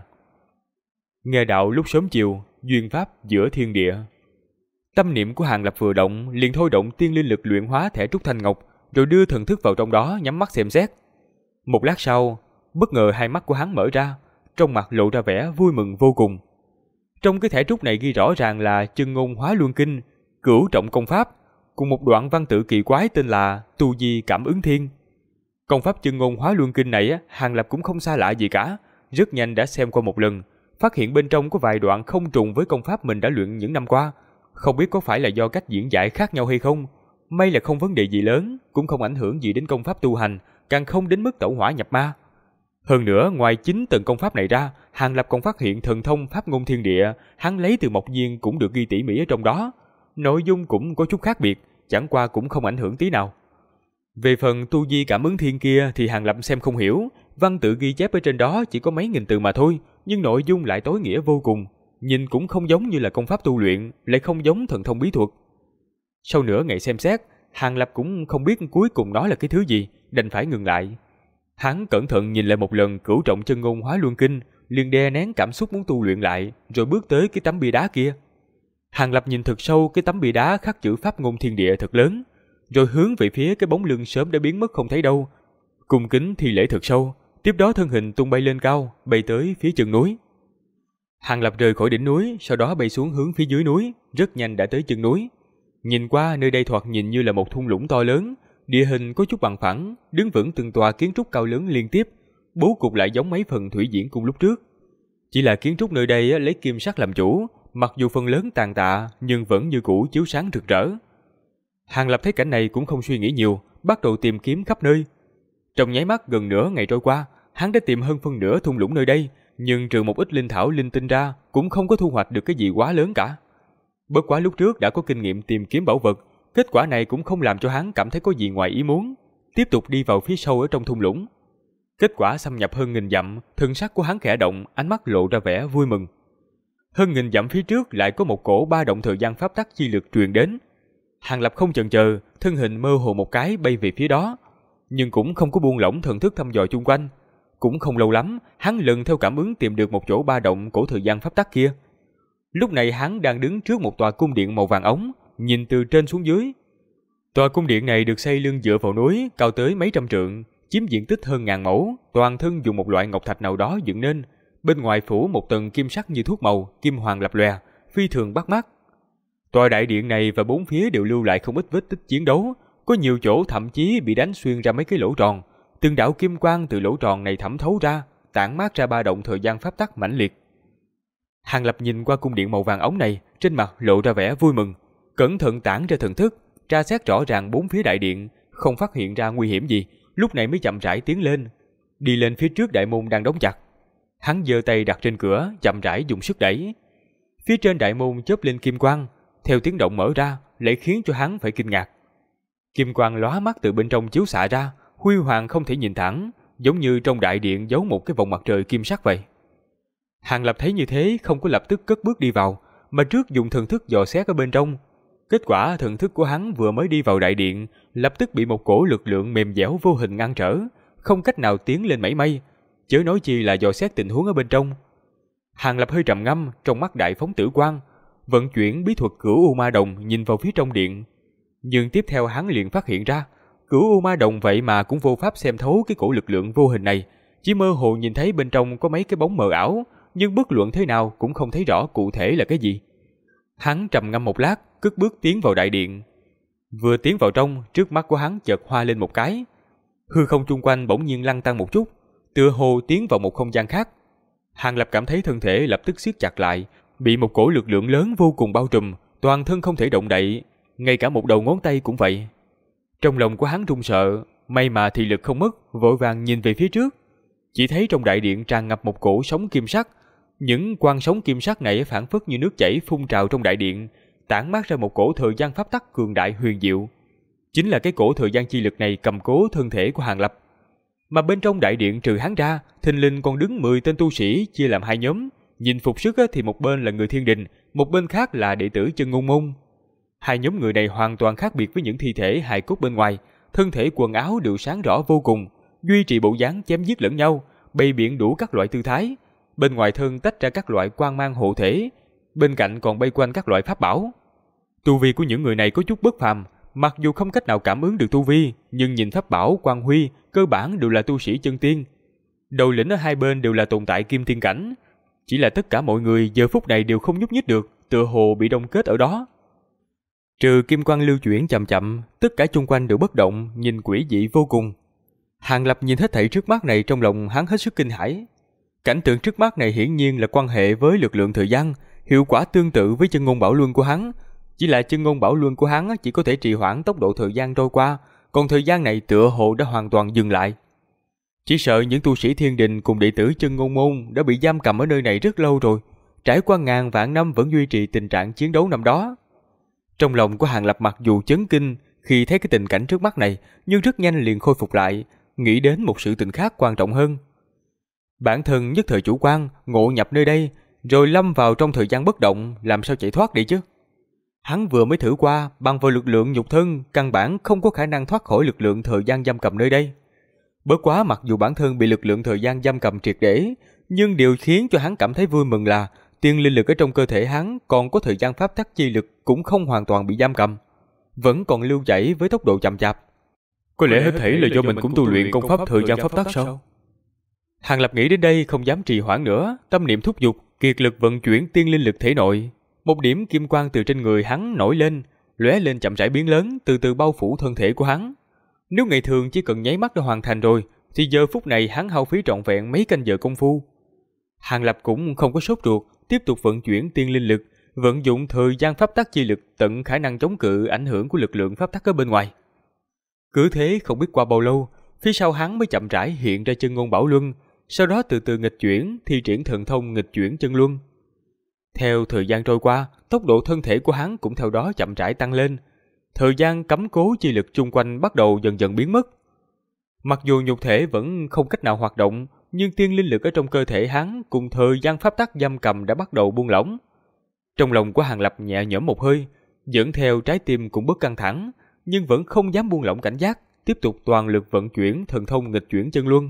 Nghe đạo lúc sớm chiều, duyên pháp giữa thiên địa. Tâm niệm của Hàng Lập vừa động, liền thôi động tiên linh lực luyện hóa thẻ trúc thanh ngọc, rồi đưa thần thức vào trong đó nhắm mắt xem xét. Một lát sau, bất ngờ hai mắt của hắn mở ra, trong mặt lộ ra vẻ vui mừng vô cùng. Trong cái thẻ trúc này ghi rõ ràng là Chân Ngôn Hóa Luân Kinh, Cửu Trọng Công Pháp, cùng một đoạn văn tự kỳ quái tên là Tu Di Cảm Ứng Thiên. Công pháp Chân Ngôn Hóa Luân Kinh này, Hàng Lập cũng không xa lạ gì cả, rất nhanh đã xem qua một lần, phát hiện bên trong có vài đoạn không trùng với công pháp mình đã luyện những năm qua. Không biết có phải là do cách diễn giải khác nhau hay không. May là không vấn đề gì lớn, cũng không ảnh hưởng gì đến công pháp tu hành, càng không đến mức tẩu hỏa nhập ma. Hơn nữa, ngoài 9 tầng công pháp này ra, Hàng Lập còn phát hiện thần thông Pháp ngôn thiên địa, hắn lấy từ Mộc Diên cũng được ghi tỉ mỉ ở trong đó. Nội dung cũng có chút khác biệt, chẳng qua cũng không ảnh hưởng tí nào. Về phần Tu Di Cảm Ứng Thiên kia thì Hàng Lập xem không hiểu, văn tự ghi chép ở trên đó chỉ có mấy nghìn từ mà thôi, nhưng nội dung lại tối nghĩa vô cùng, nhìn cũng không giống như là công pháp tu luyện, lại không giống thần thông bí thuật. Sau nửa ngày xem xét, Hàng Lập cũng không biết cuối cùng nó là cái thứ gì, đành phải ngừng lại. Hắn cẩn thận nhìn lại một lần Cửu Trọng Chân Ngôn Hóa Luân Kinh, liền đè nén cảm xúc muốn tu luyện lại, rồi bước tới cái tấm bia đá kia. Hàng Lập nhìn thật sâu cái tấm bia đá khắc chữ pháp ngôn thiên địa thật lớn, rồi hướng về phía cái bóng lưng sớm đã biến mất không thấy đâu, cung kính thi lễ thật sâu. Tiếp đó thân hình tung bay lên cao, bay tới phía chân núi. Hàng Lập rời khỏi đỉnh núi, sau đó bay xuống hướng phía dưới núi, rất nhanh đã tới chân núi. Nhìn qua, nơi đây thoạt nhìn như là một thung lũng to lớn, địa hình có chút bằng phẳng, đứng vững từng tòa kiến trúc cao lớn liên tiếp, bố cục lại giống mấy phần thủy diễn cung lúc trước. Chỉ là kiến trúc nơi đây lấy kim sắc làm chủ, mặc dù phần lớn tàn tạ nhưng vẫn như cũ chiếu sáng rực rỡ. Hàng Lập thấy cảnh này cũng không suy nghĩ nhiều, bắt đầu tìm kiếm khắp nơi. Trong nháy mắt gần nửa ngày trôi qua, hắn đã tìm hơn phân nửa thung lũng nơi đây, nhưng trừ một ít linh thảo linh tinh ra, cũng không có thu hoạch được cái gì quá lớn cả. Bất quá lúc trước đã có kinh nghiệm tìm kiếm bảo vật, kết quả này cũng không làm cho hắn cảm thấy có gì ngoài ý muốn, tiếp tục đi vào phía sâu ở trong thung lũng. Kết quả xâm nhập hơn 1000 dặm, thân sắc của hắn khẽ động, ánh mắt lộ ra vẻ vui mừng. Hơn 1000 dặm phía trước lại có một cổ ba động thời gian pháp tắc chi lực truyền đến. Hàng Lập không chần chờ, thân hình mơ hồ một cái bay về phía đó, nhưng cũng không có buông lỏng thần thức thăm dò chung quanh. Cũng không lâu lắm, hắn lần theo cảm ứng tìm được một chỗ ba động cổ thời gian pháp tắc kia. Lúc này hắn đang đứng trước một tòa cung điện màu vàng ống, nhìn từ trên xuống dưới. Tòa cung điện này được xây lưng dựa vào núi, cao tới mấy trăm trượng, chiếm diện tích hơn 1000 mẫu, toàn thân dùng một loại ngọc thạch nào đó dựng nên, bên ngoài phủ một tầng kim sắc như thuốc màu, kim hoàng lập lòe, phi thường bắt mắt. Tòa đại điện này và bốn phía đều lưu lại không ít vết tích chiến đấu, có nhiều chỗ thậm chí bị đánh xuyên ra mấy cái lỗ tròn, từng đạo kim quang từ lỗ tròn này thẩm thấu ra, tản mát ra ba động thời gian pháp tắc mãnh liệt. Hàng Lập nhìn qua cung điện màu vàng ống này, trên mặt lộ ra vẻ vui mừng, cẩn thận tản ra thần thức, tra xét rõ ràng bốn phía đại điện, không phát hiện ra nguy hiểm gì, lúc này mới chậm rãi tiến lên, đi lên phía trước đại môn đang đóng chặt. Hắn giơ tay đặt trên cửa, chậm rãi dùng sức đẩy. Phía trên đại môn chớp lên kim quang, theo tiếng động mở ra, lại khiến cho hắn phải kinh ngạc. Kim quang lóa mắt từ bên trong chiếu xạ ra, huy hoàng không thể nhìn thẳng, giống như trong đại điện giấu một cái vòng mặt trời kim sắc vậy. Hàng Lập thấy như thế, không có lập tức cất bước đi vào, mà trước dùng thần thức dò xét ở bên trong. Kết quả thần thức của hắn vừa mới đi vào đại điện, lập tức bị một cổ lực lượng mềm dẻo vô hình ngăn trở, không cách nào tiến lên mảy may, chớ nói chi là dò xét tình huống ở bên trong. Hàng Lập hơi trầm ngâm, trong mắt đại phóng tử quang, vận chuyển bí thuật Cửu U Ma Đồng nhìn vào phía trong điện. Nhưng tiếp theo hắn liền phát hiện ra, Cửu U Ma Đồng vậy mà cũng vô pháp xem thấu cái cổ lực lượng vô hình này, chỉ mơ hồ nhìn thấy bên trong có mấy cái bóng mờ ảo, nhưng bất luận thế nào cũng không thấy rõ cụ thể là cái gì. Hắn trầm ngâm một lát, cất bước tiến vào đại điện. Vừa tiến vào trong, trước mắt của hắn chợt hoa lên một cái, hư không chung quanh bỗng nhiên lăn tăn một chút, tựa hồ tiến vào một không gian khác. Hàng Lập cảm thấy thân thể lập tức siết chặt lại, bị một cổ lực lượng lớn vô cùng bao trùm, toàn thân không thể động đậy, ngay cả một đầu ngón tay cũng vậy. Trong lòng của hắn run sợ, may mà thị lực không mất, vội vàng nhìn về phía trước. Chỉ thấy trong đại điện tràn ngập một cổ sóng kim sắc, những quang sóng kim sắc này phảng phất như nước chảy phun trào trong đại điện, tản mát ra một cổ thời gian pháp tắc cường đại huyền diệu. Chính là cái cổ thời gian chi lực này cầm cố thân thể của Hàng Lập. Mà bên trong đại điện trừ hắn ra, thình lình còn đứng 10 tên tu sĩ chia làm hai nhóm, nhìn phục sức thì một bên là người thiên đình, một bên khác là đệ tử Chân Ngôn Môn. Hai nhóm người này hoàn toàn khác biệt với những thi thể hài cốt bên ngoài, thân thể quần áo đều sáng rõ vô cùng, duy trì bộ dáng chém giết lẫn nhau, bày biện đủ các loại tư thái. Bên ngoài thân tách ra các loại quang mang hộ thể, bên cạnh còn bay quanh các loại pháp bảo. Tu vi của những người này có chút bất phàm, mặc dù không cách nào cảm ứng được tu vi, nhưng nhìn pháp bảo quang huy, cơ bản đều là tu sĩ chân tiên. Đầu lĩnh ở hai bên đều là tồn tại kim tiên cảnh, chỉ là tất cả mọi người giờ phút này đều không nhúc nhích được, tựa hồ bị đông kết ở đó. Trừ kim quang lưu chuyển chậm chậm, tất cả chung quanh đều bất động, nhìn quỷ dị vô cùng. Hàng Lập nhìn hết thảy trước mắt này, trong lòng hắn hết sức kinh hãi. Cảnh tượng trước mắt này hiển nhiên là quan hệ với lực lượng thời gian, hiệu quả tương tự với chân ngôn bảo luân của hắn. Chỉ là chân ngôn bảo luân của hắn chỉ có thể trì hoãn tốc độ thời gian trôi qua, còn thời gian này tựa hồ đã hoàn toàn dừng lại. Chỉ sợ những tu sĩ thiên đình cùng đệ tử Chân Ngôn Môn đã bị giam cầm ở nơi này rất lâu rồi, trải qua ngàn vạn năm vẫn duy trì tình trạng chiến đấu năm đó. Trong lòng của Hàng Lập mặc dù chấn kinh khi thấy cái tình cảnh trước mắt này, nhưng rất nhanh liền khôi phục lại, nghĩ đến một sự tình khác quan trọng hơn. Bản thân nhất thời chủ quan, ngộ nhập nơi đây, rồi lâm vào trong thời gian bất động, làm sao chạy thoát đi chứ? Hắn vừa mới thử qua, bằng vào lực lượng nhục thân, căn bản không có khả năng thoát khỏi lực lượng thời gian giam cầm nơi đây. Bất quá mặc dù bản thân bị lực lượng thời gian giam cầm triệt để, Nhưng điều khiến cho hắn cảm thấy vui mừng là tiên linh lực ở trong cơ thể hắn còn có thời gian pháp tắc chi lực cũng không hoàn toàn bị giam cầm, vẫn còn lưu chảy với tốc độ chậm chạp. Có lẽ hết thảy là do mình cũng tu luyện công pháp thời gian pháp tắc sao? Hàng Lập nghĩ đến đây không dám trì hoãn nữa, tâm niệm thúc giục, kiệt lực vận chuyển tiên linh lực thể nội. Một điểm kim quang từ trên người hắn nổi lên, lóe lên chậm rãi biến lớn, từ từ bao phủ thân thể của hắn. Nếu ngày thường chỉ cần nháy mắt đã hoàn thành rồi, thì giờ phút này hắn hao phí trọn vẹn mấy canh giờ công phu. Hàng Lập cũng không có sốt ruột, tiếp tục vận chuyển tiên linh lực, vận dụng thời gian pháp tắc chi lực tận khả năng chống cự ảnh hưởng của lực lượng pháp tắc ở bên ngoài. Cứ thế không biết qua bao lâu, phía sau hắn mới chậm rãi hiện ra chân ngôn bảo luân, sau đó từ từ nghịch chuyển, thi triển thần thông nghịch chuyển chân luân. Theo thời gian trôi qua, tốc độ thân thể của hắn cũng theo đó chậm rãi tăng lên. Thời gian cấm cố chi lực chung quanh bắt đầu dần dần biến mất. Mặc dù nhục thể vẫn không cách nào hoạt động, nhưng tiên linh lực ở trong cơ thể hắn cùng thời gian pháp tắc giam cầm đã bắt đầu buông lỏng. Trong lòng của Hàng Lập nhẹ nhõm một hơi, dẫn theo trái tim cũng bớt căng thẳng, nhưng vẫn không dám buông lỏng cảnh giác, tiếp tục toàn lực vận chuyển thần thông nghịch chuyển chân luân.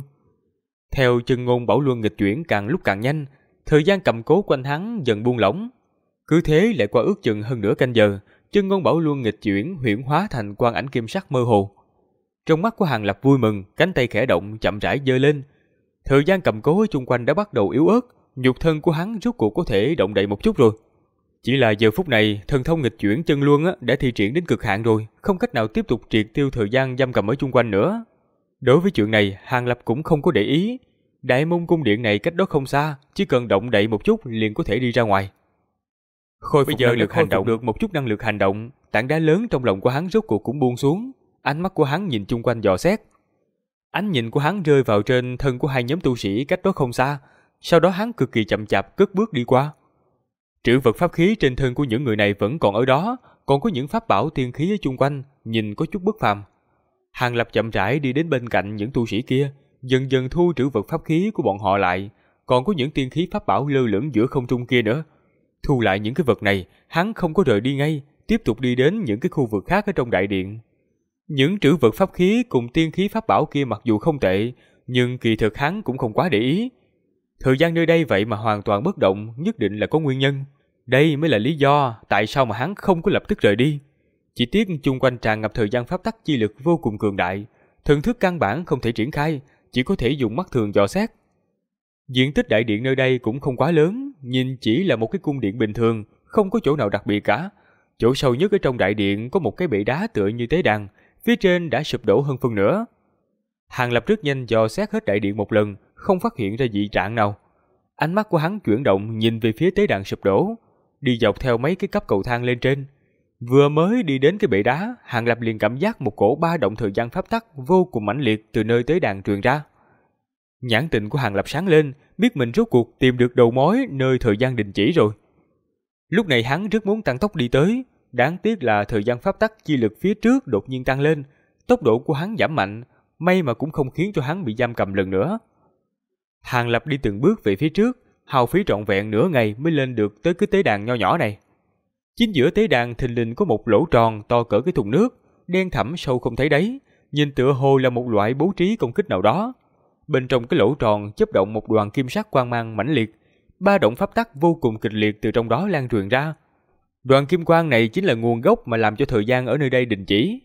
Theo chân ngôn bảo luân nghịch chuyển càng lúc càng nhanh, thời gian cầm cố quanh hắn dần buông lỏng. Cứ thế lại qua ước chừng hơn nửa canh giờ, chân ngôn bảo luân nghịch chuyển huyễn hóa thành quang ảnh kim sắc mơ hồ. Trong mắt của Hàng Lập vui mừng, cánh tay khẽ động chậm rãi giơ lên. Thời gian cầm cố ở chung quanh đã bắt đầu yếu ớt, nhục thân của hắn rốt cuộc có thể động đậy một chút rồi. Chỉ là giờ phút này, thần thông nghịch chuyển chân luân đã thi triển đến cực hạn rồi, không cách nào tiếp tục triệt tiêu thời gian giam cầm ở chung quanh nữa. Đối với chuyện này, Hàng Lập cũng không có để ý. Đại môn cung điện này cách đó không xa, chỉ cần động đậy một chút liền có thể đi ra ngoài. Khôi phục năng lực hành động được một chút năng lực hành động, tảng đá lớn trong lòng của hắn rốt cuộc cũng buông xuống. Ánh mắt của hắn nhìn chung quanh dò xét. Ánh nhìn của hắn rơi vào trên thân của hai nhóm tu sĩ cách đó không xa, sau đó hắn cực kỳ chậm chạp cất bước đi qua. Trữ vật pháp khí trên thân của những người này vẫn còn ở đó, còn có những pháp bảo tiên khí ở chung quanh, nhìn có chút bất phàm. Hàng Lập chậm rãi đi đến bên cạnh những tu sĩ kia, dần dần thu trữ vật pháp khí của bọn họ lại, còn có những tiên khí pháp bảo lơ lửng giữa không trung kia nữa. Thu lại những cái vật này, hắn không có rời đi ngay, tiếp tục đi đến những cái khu vực khác ở trong đại điện. Những trữ vật pháp khí cùng tiên khí pháp bảo kia mặc dù không tệ, nhưng kỳ thực hắn cũng không quá để ý. Thời gian nơi đây vậy mà hoàn toàn bất động, nhất định là có nguyên nhân. Đây mới là lý do tại sao mà hắn không có lập tức rời đi. Chỉ tiếc chung quanh tràn ngập thời gian pháp tắc chi lực vô cùng cường đại, thần thức căn bản không thể triển khai, chỉ có thể dùng mắt thường dò xét. Diện tích đại điện nơi đây cũng không quá lớn, nhìn chỉ là một cái cung điện bình thường, không có chỗ nào đặc biệt cả. Chỗ sâu nhất ở trong đại điện có một cái bệ đá tựa như tế đàn, phía trên đã sụp đổ hơn phân nửa. Hàng Lập rất nhanh dò xét hết đại điện một lần, không phát hiện ra dị trạng nào. Ánh mắt của hắn chuyển động nhìn về phía tế đàn sụp đổ, đi dọc theo mấy cái cấp cầu thang lên trên. Vừa mới đi đến cái bệ đá, Hàng Lập liền cảm giác một cổ ba động thời gian pháp tắc vô cùng mãnh liệt từ nơi tế đàn truyền ra. Nhãn tình của Hàng Lập sáng lên, biết mình rốt cuộc tìm được đầu mối nơi thời gian đình chỉ rồi. Lúc này hắn rất muốn tăng tốc đi tới, đáng tiếc là thời gian pháp tắc chi lực phía trước đột nhiên tăng lên, tốc độ của hắn giảm mạnh, may mà cũng không khiến cho hắn bị giam cầm lần nữa. Hàng Lập đi từng bước về phía trước, hao phí trọn vẹn nửa ngày mới lên được tới cái tế đàn nho nhỏ này. Chính giữa tế đàn thình lình có một lỗ tròn to cỡ cái thùng nước, đen thẳm sâu không thấy đáy, nhìn tựa hồ là một loại bố trí công kích nào đó. Bên trong cái lỗ tròn chớp động một đoàn kim sắc quang mang mãnh liệt, ba động pháp tắc vô cùng kịch liệt từ trong đó lan truyền ra. Đoàn kim quang này chính là nguồn gốc mà làm cho thời gian ở nơi đây đình chỉ.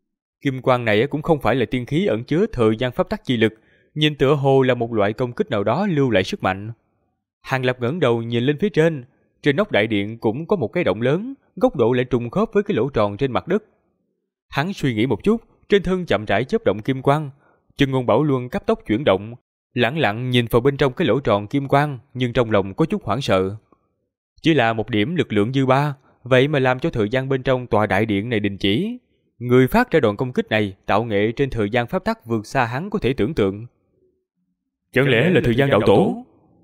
Kim quang này cũng không phải là tiên khí ẩn chứa thời gian pháp tắc chi lực, nhìn tựa hồ là một loại công kích nào đó lưu lại sức mạnh. Hàng Lập ngẩng đầu nhìn lên phía trên nóc đại điện cũng có một cái động lớn, góc độ lại trùng khớp với cái lỗ tròn trên mặt đất. Hắn suy nghĩ một chút, trên thân chậm rãi chớp động kim quang, chân ngôn bảo luân cấp tốc chuyển động, lẳng lặng nhìn vào bên trong cái lỗ tròn kim quang, nhưng trong lòng có chút hoảng sợ. Chỉ là một điểm lực lượng dư ba, vậy mà làm cho thời gian bên trong tòa đại điện này đình chỉ. Người phát ra đòn công kích này tạo nghệ trên thời gian pháp tắc vượt xa hắn có thể tưởng tượng. Chẳng lẽ là thời gian đạo tổ?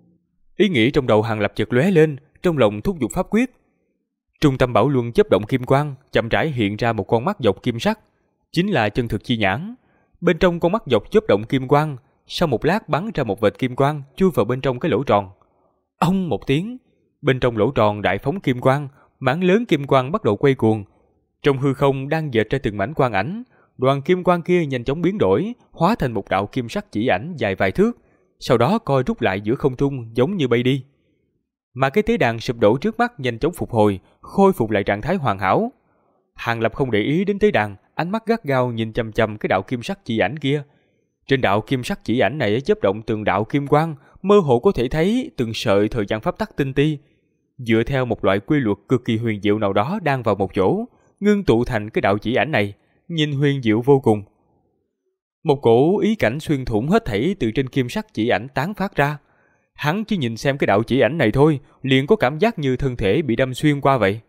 Ý nghĩ trong đầu Hàng Lập chợt lóe lên, trong lòng thúc giục pháp quyết. Trung tâm bảo luân chớp động kim quang, chậm rãi hiện ra một con mắt dọc kim sắc, chính là chân thực chi nhãn. Bên trong con mắt dọc chớp động kim quang, sau một lát bắn ra một vệt kim quang chui vào bên trong cái lỗ tròn. Ông một tiếng, bên trong lỗ tròn đại phóng kim quang, mảng lớn kim quang bắt đầu quay cuồng. Trong hư không đang dệt ra từng mảnh quang ảnh, đoàn kim quang kia nhanh chóng biến đổi, hóa thành một đạo kim sắc chỉ ảnh dài vài thước, sau đó co rút lại giữa không trung giống như bay đi. Mà cái tế đàn sụp đổ trước mắt nhanh chóng phục hồi, khôi phục lại trạng thái hoàn hảo. Hàng Lập không để ý đến tế đàn, ánh mắt gắt gao nhìn chằm chằm cái đạo kim sắc chỉ ảnh kia. Trên đạo kim sắc chỉ ảnh này chớp động từng đạo kim quang, mơ hồ có thể thấy từng sợi thời gian pháp tắc tinh ti, dựa theo một loại quy luật cực kỳ huyền diệu nào đó đang vào một chỗ, ngưng tụ thành cái đạo chỉ ảnh này, nhìn huyền diệu vô cùng. Một cổ ý cảnh xuyên thủng hết thảy từ trên kim sắc chỉ ảnh tán phát ra. Hắn chỉ nhìn xem cái đạo chỉ ảnh này thôi, liền có cảm giác như thân thể bị đâm xuyên qua vậy.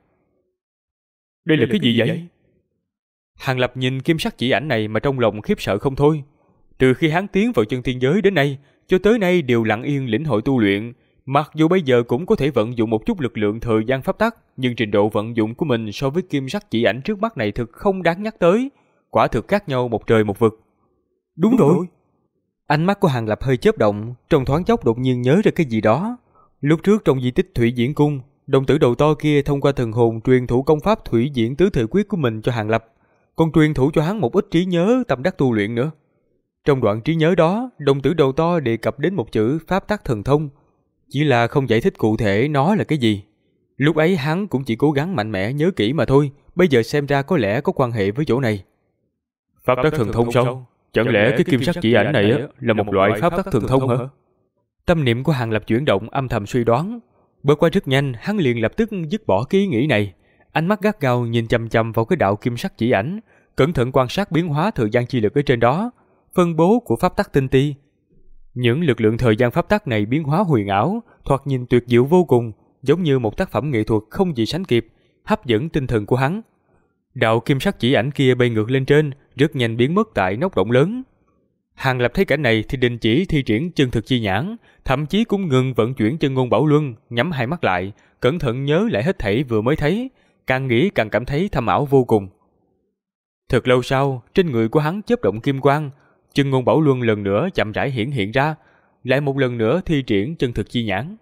Đây là cái gì vậy? Hàng Lập nhìn kim sắc chỉ ảnh này mà trong lòng khiếp sợ không thôi. Từ khi hắn tiến vào chân thiên giới đến nay, cho tới nay đều lặng yên lĩnh hội tu luyện. Mặc dù bây giờ cũng có thể vận dụng một chút lực lượng thời gian pháp tắc, nhưng trình độ vận dụng của mình so với kim sắc chỉ ảnh trước mắt này thực không đáng nhắc tới. Quả thực khác nhau một trời một vực. Đúng rồi. Ánh mắt của Hàng Lập hơi chớp động, trong thoáng chốc đột nhiên nhớ ra cái gì đó. Lúc trước trong di tích Thủy Diễn Cung, đồng tử đầu to kia thông qua thần hồn truyền thụ công pháp Thủy Diễn Tứ Thời Quyết của mình cho Hàng Lập, còn truyền thụ cho hắn một ít trí nhớ tâm đắc tu luyện nữa. Trong đoạn trí nhớ đó, đồng tử đầu to đề cập đến một chữ pháp tắc thần thông, chỉ là không giải thích cụ thể nó là cái gì. Lúc ấy hắn cũng chỉ cố gắng mạnh mẽ nhớ kỹ mà thôi, bây giờ xem ra có lẽ có quan hệ với chỗ này. Pháp tắc thần thông sao? Chẳng lẽ cái kim sắc chỉ ảnh này là một loại pháp tắc thần thông hả? Tâm niệm của Hàng Lập chuyển động âm thầm suy đoán. Bước qua rất nhanh, hắn liền lập tức dứt bỏ cái ý nghĩ này, ánh mắt gắt gao nhìn chằm chằm vào cái đạo kim sắc chỉ ảnh, cẩn thận quan sát biến hóa thời gian chi lực ở trên đó, phân bố của pháp tắc tinh ti. Những lực lượng thời gian pháp tắc này biến hóa huyền ảo, thoạt nhìn tuyệt diệu vô cùng, giống như một tác phẩm nghệ thuật không gì sánh kịp, hấp dẫn tinh thần của hắn. Đạo kim sắc chỉ ảnh kia bay ngược lên trên, rất nhanh biến mất tại nóc động lớn. Hàng Lập thấy cảnh này thì đình chỉ thi triển chân thực chi nhãn, thậm chí cũng ngừng vận chuyển chân ngôn bảo luân, nhắm hai mắt lại, cẩn thận nhớ lại hết thảy vừa mới thấy, càng nghĩ càng cảm thấy thâm ảo vô cùng. Thật lâu sau, trên người của hắn chớp động kim quang, chân ngôn bảo luân lần nữa chậm rãi hiển hiện ra, lại một lần nữa thi triển chân thực chi nhãn.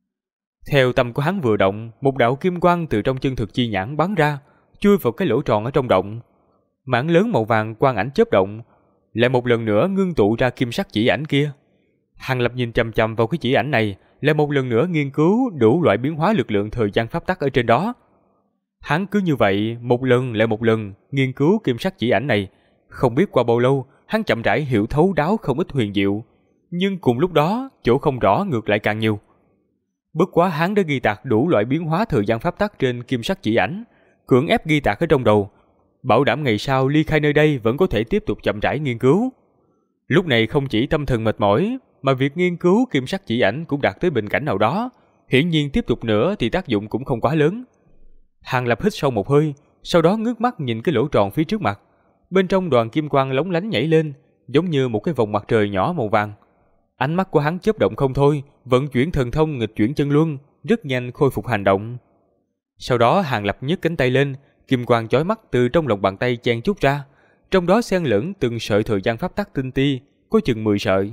Theo tâm của hắn vừa động, một đạo kim quang từ trong chân thực chi nhãn bắn ra, chui vào cái lỗ tròn ở trong động. Mảng lớn màu vàng quang ảnh chớp động, lại một lần nữa ngưng tụ ra kim sắc chỉ ảnh kia. Hàng Lập nhìn chằm chằm vào cái chỉ ảnh này, lại một lần nữa nghiên cứu đủ loại biến hóa lực lượng thời gian pháp tắc ở trên đó. Hắn cứ như vậy một lần lại một lần nghiên cứu kim sắc chỉ ảnh này, không biết qua bao lâu, hắn chậm rãi hiểu thấu đáo không ít huyền diệu, nhưng cùng lúc đó, chỗ không rõ ngược lại càng nhiều. Bất quá hắn đã ghi tạc đủ loại biến hóa thời gian pháp tắc trên kim sắc chỉ ảnh, cưỡng ép ghi tạc ở trong đầu, bảo đảm ngày sau ly khai nơi đây vẫn có thể tiếp tục chậm rãi nghiên cứu. Lúc này không chỉ tâm thần mệt mỏi, mà việc nghiên cứu kim sắc chỉ ảnh cũng đạt tới bình cảnh nào đó, hiển nhiên tiếp tục nữa thì tác dụng cũng không quá lớn. Hàng Lập hít sâu một hơi, sau đó ngước mắt nhìn cái lỗ tròn phía trước mặt. Bên trong đoàn kim quang lóng lánh nhảy lên, giống như một cái vòng mặt trời nhỏ màu vàng. Ánh mắt của hắn chớp động không thôi, vận chuyển thần thông nghịch chuyển chân luân, rất nhanh khôi phục hành động. Sau đó Hàng Lập nhấc cánh tay lên, kim quang chói mắt từ trong lòng bàn tay chen chúc ra, trong đó xen lẫn từng sợi thời gian pháp tắc tinh ti, có chừng 10 sợi.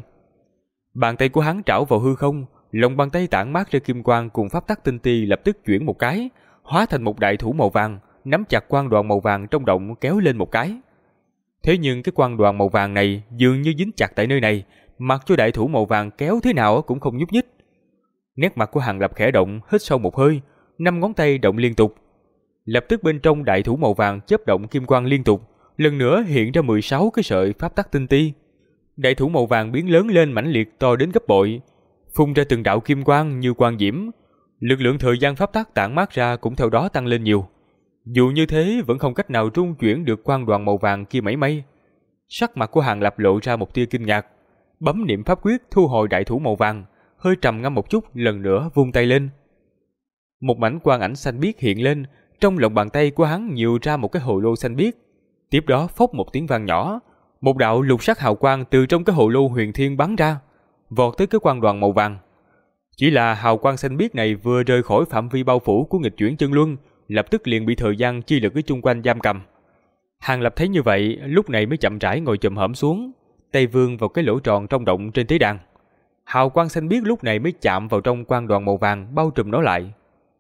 Bàn tay của hắn trảo vào hư không, lòng bàn tay tản mát ra kim quang cùng pháp tắc tinh ti lập tức chuyển một cái, hóa thành một đại thủ màu vàng, nắm chặt quang đoàn màu vàng trong động kéo lên một cái. Thế nhưng cái quang đoàn màu vàng này dường như dính chặt tại nơi này, mặc cho đại thủ màu vàng kéo thế nào cũng không nhúc nhích. Nét mặt của Hàng Lập khẽ động, hít sâu một hơi, 5 ngón tay động liên tục. Lập tức bên trong đại thủ màu vàng chớp động kim quang liên tục, lần nữa hiện ra 16 cái sợi pháp tắc tinh ti. Đại thủ màu vàng biến lớn lên mãnh liệt to đến gấp bội, phun ra từng đạo kim quang như quang diễm. Lực lượng thời gian pháp tắc tản mát ra cũng theo đó tăng lên nhiều. Dù như thế vẫn không cách nào trung chuyển được quang đoàn màu vàng kia mảy may. Sắc mặt của Hàng Lập lộ ra một tia kinh ngạc, bấm niệm pháp quyết thu hồi đại thủ màu vàng, hơi trầm ngâm một chút, lần nữa vung tay lên. Một mảnh quang ảnh xanh biếc hiện lên, trong lòng bàn tay của hắn nhiều ra một cái hồ lô xanh biếc. Tiếp đó phốc một tiếng vang nhỏ, một đạo lục sắc hào quang từ trong cái hồ lô huyền thiên bắn ra, vọt tới cái quang đoàn màu vàng. Chỉ là hào quang xanh biếc này vừa rời khỏi phạm vi bao phủ của nghịch chuyển chân luân, lập tức liền bị thời gian chi lực ở chung quanh giam cầm. Hàng Lập thấy như vậy, lúc này mới chậm rãi ngồi chồm hổm xuống, tay vươn vào cái lỗ tròn trong động trên tế đàn. Hào quang xanh biếc lúc này mới chạm vào trong quang đoàn màu vàng, bao trùm nó lại.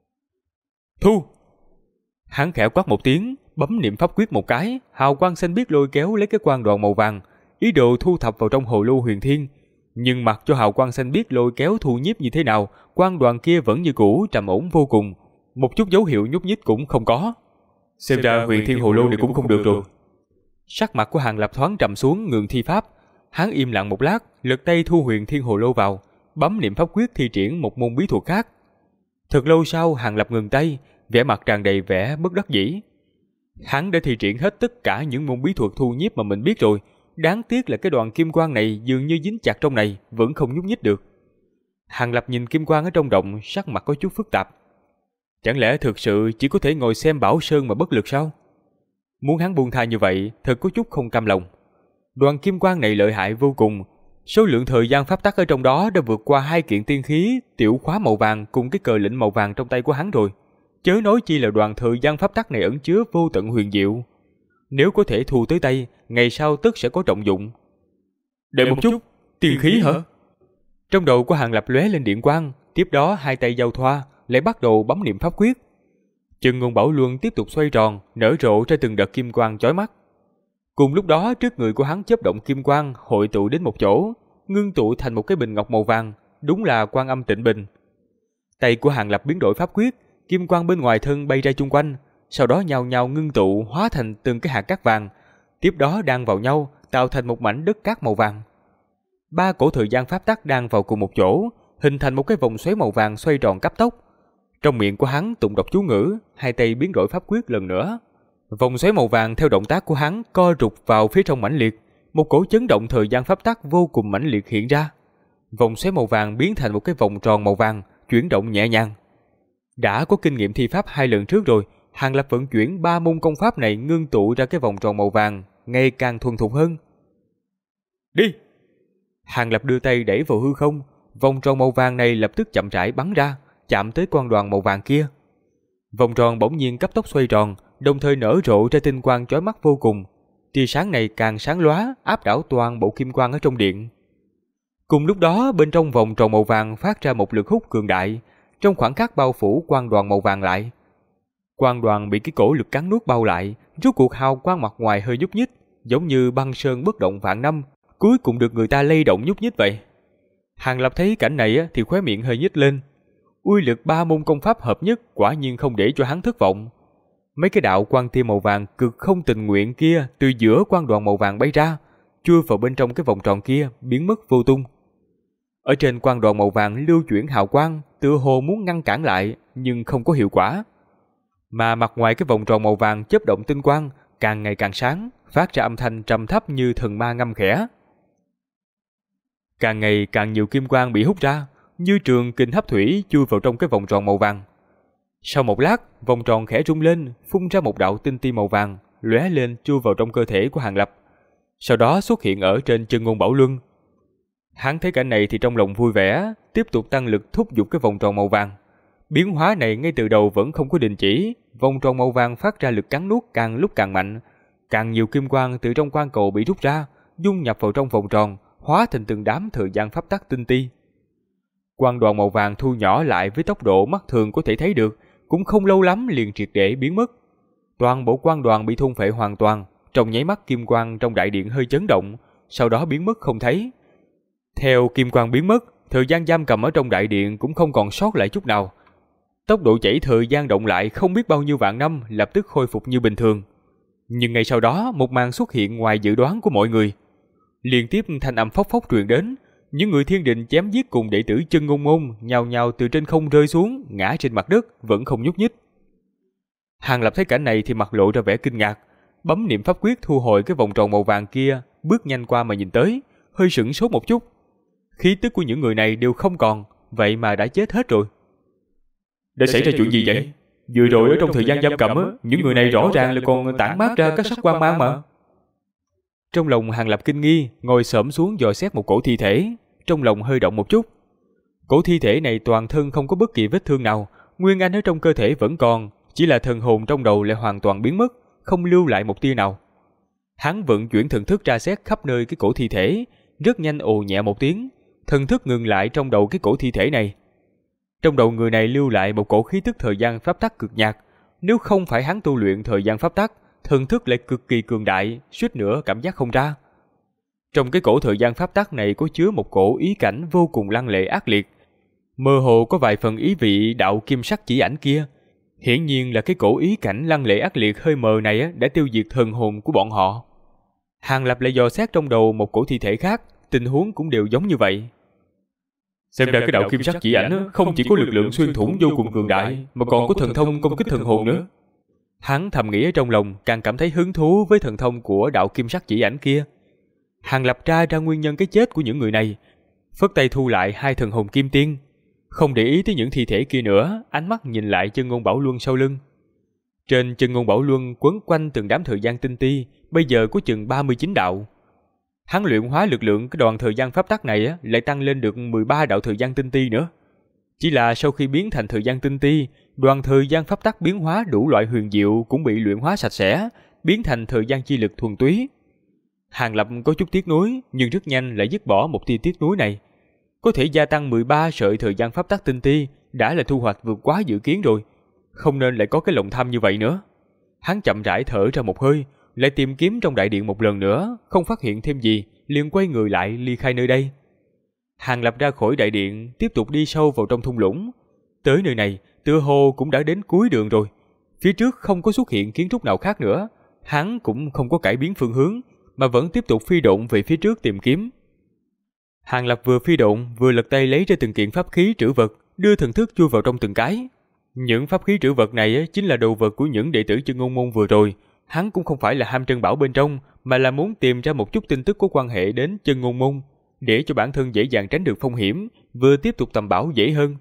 Thu! Hắn khẽ quát một tiếng, bấm niệm pháp quyết một cái, hào quang xanh biếc lôi kéo lấy cái quang đoàn màu vàng, ý đồ thu thập vào trong hồ lô huyền thiên. Nhưng mặc cho hào quang xanh biếc lôi kéo thu nhiếp như thế nào, quan đoàn kia vẫn như cũ trầm ổn vô cùng, một chút dấu hiệu nhúc nhích cũng không có. Xem ra huyền thiên hồ lô này cũng không được rồi. Sắc mặt của Hàng Lập thoáng trầm xuống, ngừng thi pháp. Hắn im lặng một lát, lật tay thu huyền thiên hồ lô vào, bấm niệm pháp quyết thi triển một môn bí thuật khác. Thật lâu sau, Hàng Lập ngừng tay, vẻ mặt tràn đầy vẻ bất đắc dĩ. Hắn đã thi triển hết tất cả những môn bí thuật thu nhiếp mà mình biết rồi, đáng tiếc là cái đoàn kim quang này dường như dính chặt trong này, vẫn không nhúc nhích được. Hàng Lập nhìn kim quang ở trong động, sắc mặt có chút phức tạp. Chẳng lẽ thực sự chỉ có thể ngồi xem Bảo Sơn mà bất lực sao? Muốn hắn buông tha như vậy, thật có chút không cam lòng. Đoàn kim quang này lợi hại vô cùng, số lượng thời gian pháp tắc ở trong đó đã vượt qua 2 kiện tiên khí, tiểu khóa màu vàng cùng cái cờ lệnh màu vàng trong tay của hắn rồi. Chớ nói chi là đoàn thời gian pháp tắc này ẩn chứa vô tận huyền diệu. Nếu có thể thu tới tay, ngày sau tất sẽ có trọng dụng. Đợi một chút, tiên khí hả? Trong đầu của Hàng Lập lóe lên điện quang, tiếp đó hai tay giao thoa, lại bắt đầu bấm niệm pháp quyết. Chân ngôn bảo luân tiếp tục xoay tròn, nở rộ ra từng đợt kim quang chói mắt. Cùng lúc đó, trước người của hắn chớp động kim quang hội tụ đến một chỗ, ngưng tụ thành một cái bình ngọc màu vàng, đúng là Quan Âm Tịnh Bình. Tay của Hàng Lập biến đổi pháp quyết, kim quang bên ngoài thân bay ra chung quanh, sau đó nhao nhao ngưng tụ hóa thành từng cái hạt cát vàng, tiếp đó đan vào nhau, tạo thành một mảnh đất cát màu vàng. 3 cổ thời gian pháp tắc đan vào cùng một chỗ, hình thành một cái vòng xoáy màu vàng xoay tròn cấp tốc. Trong miệng của hắn tụng đọc chú ngữ, hai tay biến đổi pháp quyết lần nữa. Vòng xoáy màu vàng theo động tác của hắn co rụt vào phía trong mãnh liệt, một cổ chấn động thời gian pháp tắc vô cùng mãnh liệt hiện ra. Vòng xoáy màu vàng biến thành một cái vòng tròn màu vàng, chuyển động nhẹ nhàng. Đã có kinh nghiệm thi pháp 2 lần trước rồi, Hàng Lập vận chuyển 3 môn công pháp này ngưng tụ ra cái vòng tròn màu vàng, ngày càng thuần thục hơn. Đi! Hàng Lập đưa tay đẩy vào hư không, vòng tròn màu vàng này lập tức chậm rãi bắn ra, chạm tới quan đoàn màu vàng kia. Vòng tròn bỗng nhiên cấp tốc xoay tròn, đồng thời nở rộ ra tinh quang chói mắt vô cùng. Tia sáng này càng sáng lóa, áp đảo toàn bộ kim quang ở trong điện. Cùng lúc đó, bên trong vòng tròn màu vàng phát ra một lực hút cường đại, trong khoảng khắc bao phủ quan đoàn màu vàng lại. Quan đoàn bị cái cổ lực cắn nuốt bao lại, rốt cuộc hào quang mặt ngoài hơi nhúc nhích, giống như băng sơn bất động vạn năm, cuối cùng được người ta lay động nhúc nhích vậy. Hàng Lập thấy cảnh này thì khóe miệng hơi nhếch lên. Uy lực 3 môn công pháp hợp nhất quả nhiên không để cho hắn thất vọng. Mấy cái đạo quang tia màu vàng cực không tình nguyện kia từ giữa quan đoàn màu vàng bay ra, chui vào bên trong cái vòng tròn kia, biến mất vô tung. Ở trên quan đoàn màu vàng lưu chuyển hào quang, tựa hồ muốn ngăn cản lại, nhưng không có hiệu quả. Mà mặt ngoài cái vòng tròn màu vàng chớp động tinh quang, càng ngày càng sáng, phát ra âm thanh trầm thấp như thần ma ngâm khẽ. Càng ngày càng nhiều kim quang bị hút ra, như trường kình hấp thủy chui vào trong cái vòng tròn màu vàng. Sau một lát, vòng tròn khẽ rung lên, phun ra một đạo tinh ti màu vàng, lóe lên chui vào trong cơ thể của Hàng Lập. Sau đó xuất hiện ở trên chân ngôn bảo luân. Hắn thấy cảnh này thì trong lòng vui vẻ, tiếp tục tăng lực thúc giục cái vòng tròn màu vàng. Biến hóa này ngay từ đầu vẫn không có đình chỉ, vòng tròn màu vàng phát ra lực cắn nuốt càng lúc càng mạnh, càng nhiều kim quang từ trong quan cầu bị rút ra, dung nhập vào trong vòng tròn, hóa thành từng đám thời gian pháp tắc tinh ti. Quang đoàn màu vàng thu nhỏ lại với tốc độ mắt thường có thể thấy được, cũng không lâu lắm liền triệt để biến mất. Toàn bộ quang đoàn bị thôn phệ hoàn toàn, trong nháy mắt kim quang trong đại điện hơi chấn động, sau đó biến mất không thấy. Theo kim quang biến mất, thời gian giam cầm ở trong đại điện cũng không còn sót lại chút nào. Tốc độ chảy thời gian động lại không biết bao nhiêu vạn năm lập tức khôi phục như bình thường. Nhưng ngay sau đó, một màn xuất hiện ngoài dự đoán của mọi người. Liên tiếp thanh âm phốc phốc truyền đến, những người thiên đình chém giết cùng đệ tử Chân Ngôn Môn nhào nhào từ trên không rơi xuống, ngã trên mặt đất vẫn không nhúc nhích. Hàng Lập thấy cảnh này thì mặt lộ ra vẻ kinh ngạc, bấm niệm pháp quyết thu hồi cái vòng tròn màu vàng kia, bước nhanh qua mà nhìn tới, hơi sửng sốt một chút. Khí tức của những người này đều không còn, vậy mà đã chết hết rồi. Đã xảy ra chuyện gì vậy? Vừa rồi ở trong thời gian giam cầm những người này rõ ràng là còn tản mát ra các sắc quang mang mà. Trong lòng Hàng Lập kinh nghi, ngồi xổm xuống dò xét một cổ thi thể, trong lòng hơi động một chút. Cổ thi thể này toàn thân không có bất kỳ vết thương nào, nguyên anh ở trong cơ thể vẫn còn, chỉ là thần hồn trong đầu lại hoàn toàn biến mất, không lưu lại một tia nào. Hắn vận chuyển thần thức tra xét khắp nơi cái cổ thi thể, rất nhanh ồ nhẹ một tiếng, thần thức ngừng lại trong đầu cái cổ thi thể này. Trong đầu người này lưu lại một cổ khí tức thời gian pháp tắc cực nhạt, nếu không phải hắn tu luyện thời gian pháp tắc, thần thức lại cực kỳ cường đại, suýt nữa cảm giác không ra. Trong cái cổ thời gian pháp tắc này có chứa một cổ ý cảnh vô cùng lăng lệ ác liệt. Mơ hồ có vài phần ý vị đạo kim sắc chỉ ảnh kia. Hiển nhiên là cái cổ ý cảnh lăng lệ ác liệt hơi mờ này đã tiêu diệt thần hồn của bọn họ. Hàng Lập lại dò xét trong đầu một cổ thi thể khác, tình huống cũng đều giống như vậy. Xem ra cái đạo kim sắc chỉ ảnh không chỉ có lực lượng xuyên thủng vô cùng cường đại, mà còn có thần thông công kích thần hồn nữa. Hắn thầm nghĩ ở trong lòng, càng cảm thấy hứng thú với thần thông của đạo kim sắc chỉ ảnh kia. Hàng Lập tra ra nguyên nhân cái chết của những người này, phất tay thu lại 2 thần hồn kim tiên, không để ý tới những thi thể kia nữa, ánh mắt nhìn lại chân ngôn bảo luân sau lưng. Trên chân ngôn bảo luân quấn quanh từng đám thời gian tinh ti, bây giờ có chừng 39 đạo. Hắn luyện hóa lực lượng cái đoàn thời gian pháp tắc này lại tăng lên được 13 đạo thời gian tinh ti nữa. Chỉ là sau khi biến thành thời gian tinh ti, đoàn thời gian pháp tắc biến hóa đủ loại huyền diệu cũng bị luyện hóa sạch sẽ, biến thành thời gian chi lực thuần túy. Hàng Lập có chút tiếc nuối, nhưng rất nhanh lại dứt bỏ một tia tiếc nuối này. Có thể gia tăng 13 sợi thời gian pháp tắc tinh ti đã là thu hoạch vượt quá dự kiến rồi, không nên lại có cái lòng tham như vậy nữa. Hắn chậm rãi thở ra một hơi, lại tìm kiếm trong đại điện một lần nữa, không phát hiện thêm gì, liền quay người lại ly khai nơi đây. Hàng Lập ra khỏi đại điện, tiếp tục đi sâu vào trong thung lũng. Tới nơi này, tựa hồ cũng đã đến cuối đường rồi. Phía trước không có xuất hiện kiến trúc nào khác nữa, hắn cũng không có cải biến phương hướng, mà vẫn tiếp tục phi độn về phía trước tìm kiếm. Hàng Lập vừa phi độn, vừa lật tay lấy ra từng kiện pháp khí trữ vật, đưa thần thức chui vào trong từng cái. Những pháp khí trữ vật này chính là đồ vật của những đệ tử Chân Ngôn Môn vừa rồi. Hắn cũng không phải là ham trân bảo bên trong, mà là muốn tìm ra một chút tin tức có quan hệ đến Chân Ngôn Môn, để cho bản thân dễ dàng tránh được phong hiểm, vừa tiếp tục tầm bảo dễ hơn.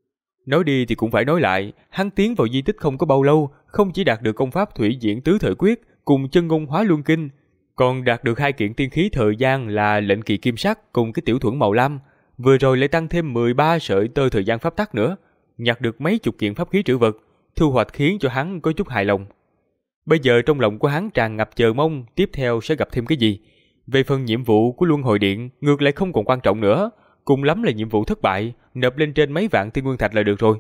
Nói đi thì cũng phải nói lại, hắn tiến vào di tích không có bao lâu, không chỉ đạt được công pháp thủy diễn tứ thời quyết cùng chân ngôn hóa luân kinh, còn đạt được 2 kiện tiên khí thời gian là lệnh kỳ kim sắc cùng cái tiểu thuẫn màu lam, vừa rồi lại tăng thêm 13 sợi tơ thời gian pháp tắc nữa, nhặt được mấy chục kiện pháp khí trữ vật, thu hoạch khiến cho hắn có chút hài lòng. Bây giờ trong lòng của hắn tràn ngập chờ mong tiếp theo sẽ gặp thêm cái gì. Về phần nhiệm vụ của Luân Hồi Điện ngược lại không còn quan trọng nữa, cùng lắm là nhiệm vụ thất bại, nộp lên trên mấy vạn tiên nguyên thạch là được rồi.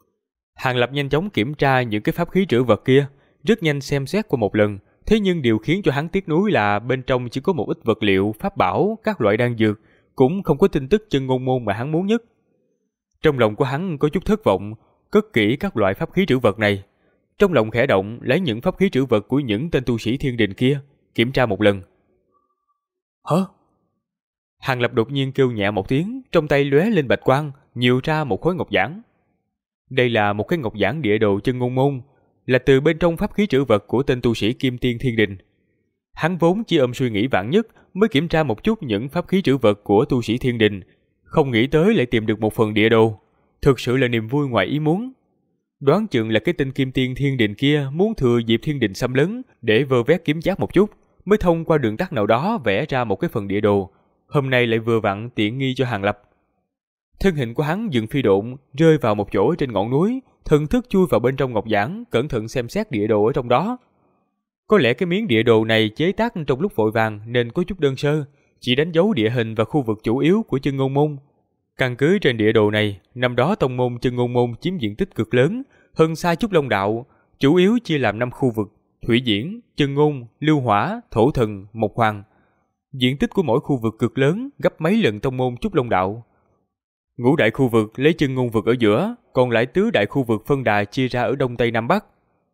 Hàng Lập nhanh chóng kiểm tra những cái pháp khí trữ vật kia, rất nhanh xem xét qua một lần, thế nhưng điều khiến cho hắn tiếc nuối là bên trong chỉ có một ít vật liệu, pháp bảo, các loại đan dược, cũng không có tin tức Chân Ngôn Môn mà hắn muốn nhất. Trong lòng của hắn có chút thất vọng, cất kỹ các loại pháp khí trữ vật này. Trong lòng khẽ động, lấy những pháp khí trữ vật của những tên tu sĩ thiên đình kia, kiểm tra một lần. Hả? Hàng Lập đột nhiên kêu nhẹ một tiếng, trong tay lóe lên bạch quang, nhiều ra một khối ngọc giản. Đây là một cái ngọc giản địa đồ Chân Ngôn Môn, là từ bên trong pháp khí trữ vật của tên tu sĩ Kim Tiên Thiên Đình. Hắn vốn chỉ ôm suy nghĩ vạn nhất mới kiểm tra một chút những pháp khí trữ vật của tu sĩ Thiên Đình, không nghĩ tới lại tìm được một phần địa đồ, thực sự là niềm vui ngoài ý muốn. Đoán chừng là cái tên Kim Tiên Thiên Đình kia muốn thừa dịp Thiên Đình xâm lấn để vơ vét kiếm trác một chút, mới thông qua đường tắt nào đó vẽ ra một cái phần địa đồ, hôm nay lại vừa vặn tiện nghi cho Hàng Lập. Thân hình của hắn dừng phi độn, rơi vào một chỗ trên ngọn núi, thần thức chui vào bên trong ngọc giản, cẩn thận xem xét địa đồ ở trong đó. Có lẽ cái miếng địa đồ này chế tác trong lúc vội vàng nên có chút đơn sơ, chỉ đánh dấu địa hình và khu vực chủ yếu của Chân Ngôn Môn. Căn cứ trên địa đồ này, năm đó tông môn Chân Ngôn Môn chiếm diện tích cực lớn, hơn xa Trúc Long Đạo, chủ yếu chia làm 5 khu vực: Thủy Diễn, Chân Ngôn, Lưu Hỏa, Thổ Thần, Mộc Hoàng. Diện tích của mỗi khu vực cực lớn, gấp mấy lần tông môn Trúc Long Đạo. Ngũ đại khu vực lấy Chân Ngôn vực ở giữa, còn lại tứ đại khu vực phân đà chia ra ở đông tây nam bắc.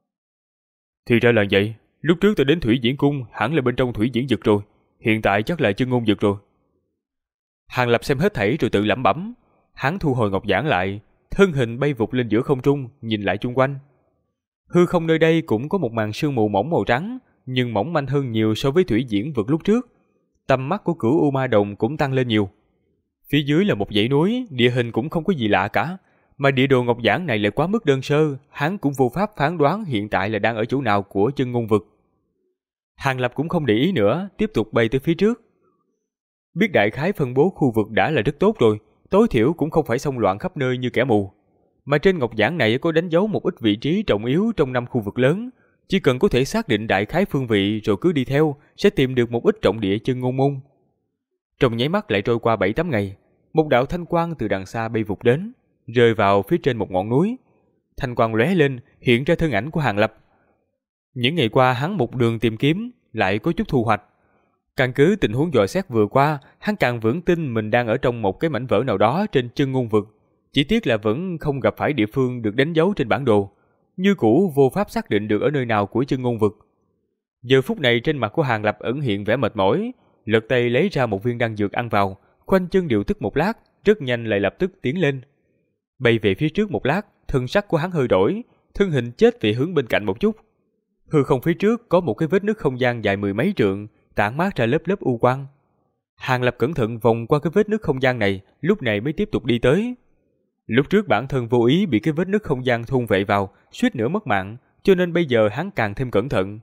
Thì ra là vậy, lúc trước ta đến Thủy Diễn cung hẳn là bên trong Thủy Diễn vực rồi, hiện tại chắc là Chân Ngôn vực rồi. Hàng Lập xem hết thảy rồi tự lẩm bẩm, hắn thu hồi ngọc giản lại, thân hình bay vụt lên giữa không trung, nhìn lại chung quanh. Hư không nơi đây cũng có một màn sương mù mỏng màu trắng, nhưng mỏng manh hơn nhiều so với Thủy Diễn vực lúc trước. Tầm mắt của Cửu U Ma Đồng cũng tăng lên nhiều. Phía dưới là một dãy núi, địa hình cũng không có gì lạ cả, mà địa đồ ngọc giản này lại quá mức đơn sơ, hắn cũng vô pháp phán đoán hiện tại là đang ở chỗ nào của Chân Ngôn vực. Hàng Lập cũng không để ý nữa, tiếp tục bay tới phía trước. Biết đại khái phân bố khu vực đã là rất tốt rồi, tối thiểu cũng không phải xông loạn khắp nơi như kẻ mù. Mà trên ngọc giản này có đánh dấu một ít vị trí trọng yếu trong 5 khu vực lớn, chỉ cần có thể xác định đại khái phương vị rồi cứ đi theo, sẽ tìm được một ít trọng địa Chân Ngôn Môn. Trong nháy mắt lại trôi qua 7-8 ngày, một đạo thanh quang từ đằng xa bay vụt đến, rơi vào phía trên một ngọn núi. Thanh quang lóe lên, hiện ra thân ảnh của Hàng Lập. Những ngày qua hắn một đường tìm kiếm, lại có chút thu hoạch. Căn cứ tình huống dò xét vừa qua, hắn càng vững tin mình đang ở trong một cái mảnh vỡ nào đó trên chân ngôn vực. Chỉ tiếc là vẫn không gặp phải địa phương được đánh dấu trên bản đồ. Như cũ vô pháp xác định được ở nơi nào của chân ngôn vực. Giờ phút này trên mặt của Hàng Lập ẩn hiện vẻ mệt mỏi, lật tay lấy ra một viên đan dược ăn vào, khoanh chân điều tức một lát, rất nhanh lại lập tức tiến lên. Bay về phía trước một lát, thân sắc của hắn hơi đổi, thân hình chết về hướng bên cạnh một chút. Hư không phía trước có một cái vết nứt không gian dài mười mấy trượng, tản mát ra lớp lớp u quang. Hàng Lập cẩn thận vòng qua cái vết nứt không gian này, lúc này mới tiếp tục đi tới. Lúc trước bản thân vô ý bị cái vết nứt không gian thôn vệ vào, suýt nữa mất mạng, cho nên bây giờ hắn càng thêm cẩn thận.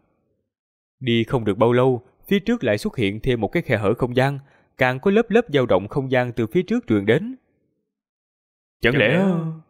Đi không được bao lâu, phía trước lại xuất hiện thêm một cái khe hở không gian, càng có lớp lớp dao động không gian từ phía trước truyền đến. Chẳng lẽ...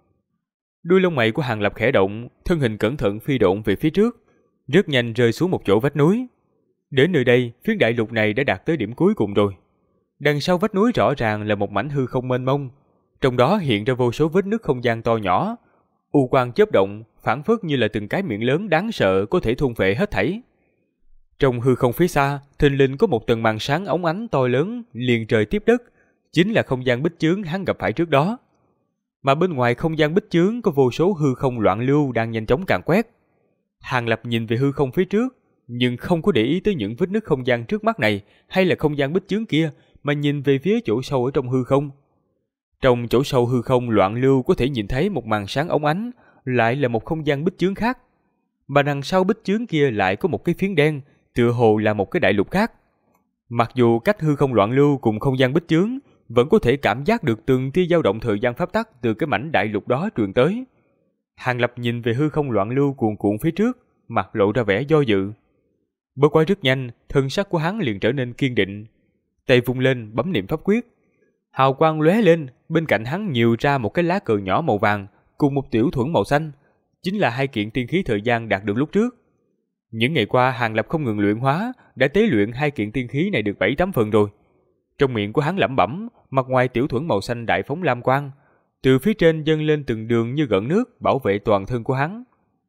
Đuôi lông mày của Hàng Lập khẽ động, thân hình cẩn thận phi độn về phía trước, rất nhanh rơi xuống một chỗ vách núi. Đến nơi đây, phiến đại lục này đã đạt tới điểm cuối cùng rồi. Đằng sau vách núi rõ ràng là một mảnh hư không mênh mông, trong đó hiện ra vô số vết nứt không gian to nhỏ, u quang chớp động, phảng phất như là từng cái miệng lớn đáng sợ có thể thôn phệ hết thảy. Trong hư không phía xa, thình lình có một tầng màn sáng óng ánh to lớn liền trời tiếp đất, chính là không gian bích chướng hắn gặp phải trước đó. Mà bên ngoài không gian bích chướng có vô số hư không loạn lưu đang nhanh chóng càn quét. Hàng Lập nhìn về hư không phía trước, nhưng không có để ý tới những vết nứt không gian trước mắt này hay là không gian bích chướng kia, mà nhìn về phía chỗ sâu ở trong hư không. Trong chỗ sâu hư không loạn lưu có thể nhìn thấy một màn sáng óng ánh, lại là một không gian bích chướng khác. Mà đằng sau bích chướng kia lại có một cái phiến đen, tựa hồ là một cái đại lục khác. Mặc dù cách hư không loạn lưu cùng không gian bích chướng, vẫn có thể cảm giác được từng tia dao động thời gian pháp tắc từ cái mảnh đại lục đó truyền tới. Hàng Lập nhìn về hư không loạn lưu cuồn cuộn phía trước, mặt lộ ra vẻ do dự. Bất quá rất nhanh, thân sắc của hắn liền trở nên kiên định. Tay vung lên bấm niệm pháp quyết. Hào quang lóe lên, bên cạnh hắn nhiều ra một cái lá cờ nhỏ màu vàng cùng một tiểu thuẫn màu xanh, chính là hai kiện tiên khí thời gian đạt được lúc trước. Những ngày qua Hàng Lập không ngừng luyện hóa, đã tế luyện hai kiện tiên khí này được 7-8 phần rồi. Trong miệng của hắn lẩm bẩm, mặt ngoài tiểu thuẫn màu xanh đại phóng lam quang, từ phía trên dâng lên từng đường như gợn nước bảo vệ toàn thân của hắn.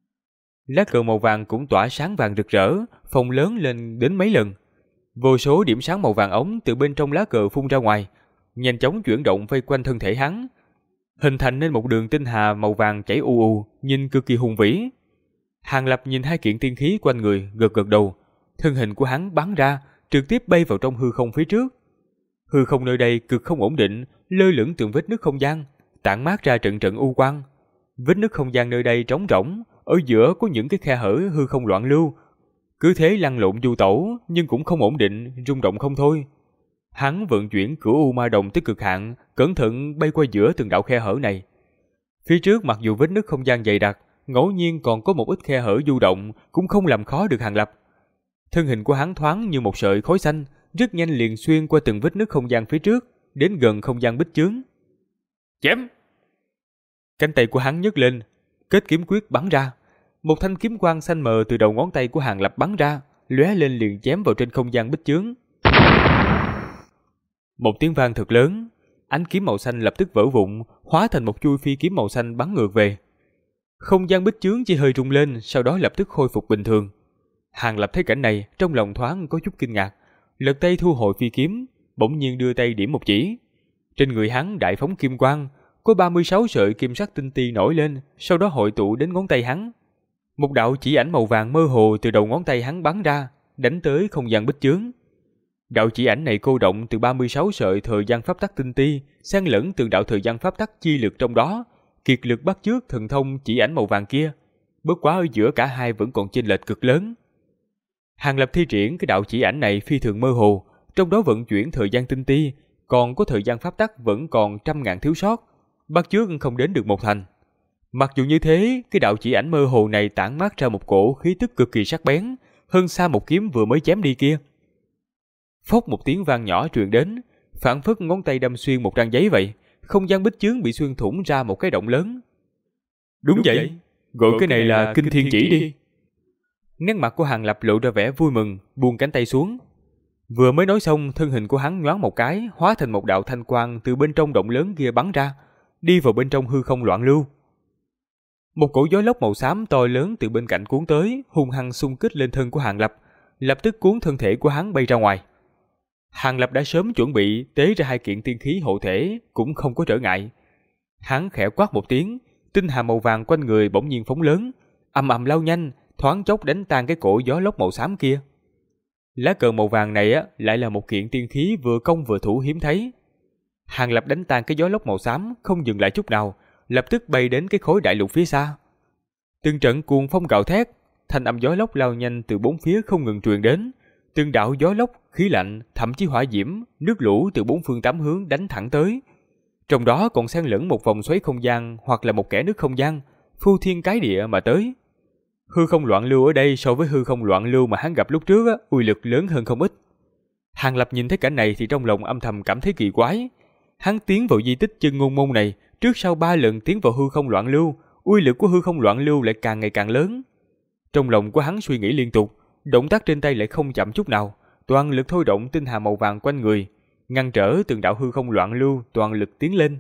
Lá cờ màu vàng cũng tỏa sáng vàng rực rỡ, phồng lớn lên đến mấy lần. Vô số điểm sáng màu vàng ống từ bên trong lá cờ phun ra ngoài, nhanh chóng chuyển động vây quanh thân thể hắn, hình thành nên một đường tinh hà màu vàng chảy u u, nhìn cực kỳ hùng vĩ. Hàng Lập nhìn hai kiện tiên khí quanh người, gật gật đầu, thân hình của hắn bắn ra, trực tiếp bay vào trong hư không phía trước. Hư không nơi đây cực không ổn định, lơ lửng từng vết nứt không gian, tản mát ra trận trận u quang. Vết nứt không gian nơi đây trống rỗng, ở giữa có những cái khe hở hư không loạn lưu, cứ thế lăn lộn du tẩu, nhưng cũng không ổn định, rung động không thôi. Hắn vận chuyển cửu u ma đồng tới cực hạn, cẩn thận bay qua giữa từng đạo khe hở này. Phía trước mặc dù vết nứt không gian dày đặc, ngẫu nhiên còn có một ít khe hở du động, cũng không làm khó được Hàng Lập. Thân hình của hắn thoáng như một sợi khói xanh, rất nhanh liền xuyên qua từng vết nứt không gian phía trước, đến gần không gian bích chướng. Chém! Cánh tay của hắn nhấc lên, kết kiếm quyết bắn ra. Một thanh kiếm quang xanh mờ từ đầu ngón tay của Hàng Lập bắn ra, lóe lên liền chém vào trên không gian bích chướng. Một tiếng vang thật lớn, ánh kiếm màu xanh lập tức vỡ vụn, hóa thành một chuôi phi kiếm màu xanh bắn ngược về. Không gian bích chướng chỉ hơi rung lên, sau đó lập tức khôi phục bình thường. Hàng Lập thấy cảnh này, trong lòng thoáng có chút kinh ngạc, lật tay thu hồi phi kiếm, bỗng nhiên đưa tay điểm một chỉ. Trên người hắn đại phóng kim quang, có 36 sợi kim sắc tinh ti nổi lên, sau đó hội tụ đến ngón tay hắn. Một đạo chỉ ảnh màu vàng mơ hồ từ đầu ngón tay hắn bắn ra, đánh tới không gian bích chướng. Đạo chỉ ảnh này cô động từ 36 sợi thời gian pháp tắc tinh ti, xen lẫn từng đạo thời gian pháp tắc chi lực trong đó, kiệt lực bắt chước thần thông chỉ ảnh màu vàng kia. Bất quá ở giữa cả hai vẫn còn chênh lệch cực lớn. Hàng Lập thi triển cái đạo chỉ ảnh này phi thường mơ hồ, trong đó vận chuyển thời gian tinh ti, còn có thời gian pháp tắc vẫn còn trăm ngàn thiếu sót, bắt chước không đến được một thành. Mặc dù như thế, cái đạo chỉ ảnh mơ hồ này tản mát ra một cổ khí tức cực kỳ sắc bén, hơn xa một kiếm vừa mới chém đi kia. Phốc một tiếng vang nhỏ truyền đến, phảng phất ngón tay đâm xuyên một trang giấy vậy, không gian bích chướng bị xuyên thủng ra một cái động lớn. Đúng vậy, gọi cái này là kinh thiên chỉ đi. Nét mặt của Hàng Lập lộ ra vẻ vui mừng, buông cánh tay xuống. Vừa mới nói xong, thân hình của hắn nhoáng một cái, hóa thành một đạo thanh quang từ bên trong động lớn kia bắn ra, đi vào bên trong hư không loạn lưu. Một cổ gió lốc màu xám to lớn từ bên cạnh cuốn tới, hung hăng xung kích lên thân của Hàng Lập, lập tức cuốn thân thể của hắn bay ra ngoài. Hàng Lập đã sớm chuẩn bị tế ra 2 kiện tiên khí hộ thể, cũng không có trở ngại. Hắn khẽ quát một tiếng, tinh hà màu vàng quanh người bỗng nhiên phóng lớn, ầm ầm lao nhanh, thoáng chốc đánh tan cái cổ gió lốc màu xám kia. Lá cờ màu vàng này lại là một kiện tiên khí vừa công vừa thủ hiếm thấy. Hàng Lập đánh tan cái gió lốc màu xám không dừng lại chút nào, lập tức bay đến cái khối đại lục phía xa. Từng trận cuồng phong gào thét, thanh âm gió lốc lao nhanh từ bốn phía không ngừng truyền đến. Từng đạo gió lốc, khí lạnh, thậm chí hỏa diễm, nước lũ từ bốn phương tám hướng đánh thẳng tới. Trong đó còn xen lẫn một vòng xoáy không gian hoặc là một kẽ nước không gian, phu thiên cái địa mà tới. Hư không loạn lưu ở đây so với hư không loạn lưu mà hắn gặp lúc trước uy lực lớn hơn không ít. Hàng Lập nhìn thấy cảnh này thì trong lòng âm thầm cảm thấy kỳ quái. Hắn tiến vào di tích Chân Ngôn Môn này, trước sau 3 lần tiến vào hư không loạn lưu, uy lực của hư không loạn lưu lại càng ngày càng lớn. Trong lòng của hắn suy nghĩ liên tục, động tác trên tay lại không chậm chút nào, toàn lực thôi động tinh hà màu vàng quanh người, ngăn trở từng đạo hư không loạn lưu, toàn lực tiến lên.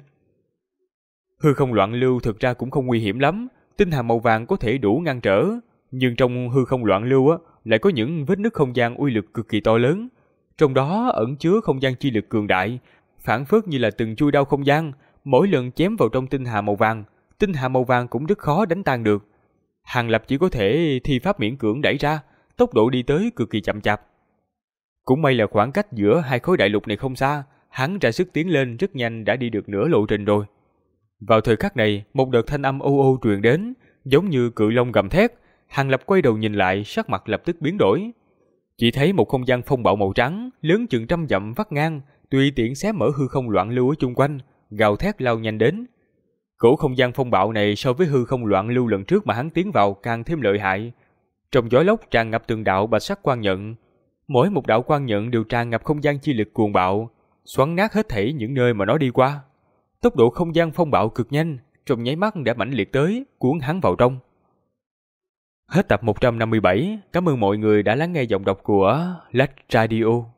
Hư không loạn lưu thực ra cũng không nguy hiểm lắm, tinh hà màu vàng có thể đủ ngăn trở, nhưng trong hư không loạn lưu lại có những vết nứt không gian uy lực cực kỳ to lớn, trong đó ẩn chứa không gian chi lực cường đại, phảng phất như là từng chui đao không gian, mỗi lần chém vào trong tinh hà màu vàng cũng rất khó đánh tan được. Hàng Lập chỉ có thể thi pháp miễn cưỡng đẩy ra, tốc độ đi tới cực kỳ chậm chạp. Cũng may là khoảng cách giữa 2 khối đại lục này không xa, hắn ra sức tiến lên rất nhanh đã đi được nửa lộ trình rồi. Vào thời khắc này, một đợt thanh âm ô ô truyền đến, giống như cự long gầm thét. Hàng Lập quay đầu nhìn lại, sắc mặt lập tức biến đổi. Chỉ thấy một không gian phong bạo màu trắng, lớn chừng 100 dặm vắt ngang, tùy tiện xé mở hư không loạn lưu ở chung quanh, gào thét lao nhanh đến. Cổ không gian phong bạo này so với hư không loạn lưu lần trước mà hắn tiến vào càng thêm lợi hại. Trong gió lốc tràn ngập từng đạo bạch sắc quang nhận, mỗi một đạo quang nhận đều tràn ngập không gian chi lực cuồng bạo, xoắn nát hết thảy những nơi mà nó đi qua. Tốc độ không gian phong bạo cực nhanh, trong nháy mắt đã mãnh liệt tới, cuốn hắn vào trong. Hết tập 157, cảm ơn mọi người đã lắng nghe giọng đọc của Lách Radio.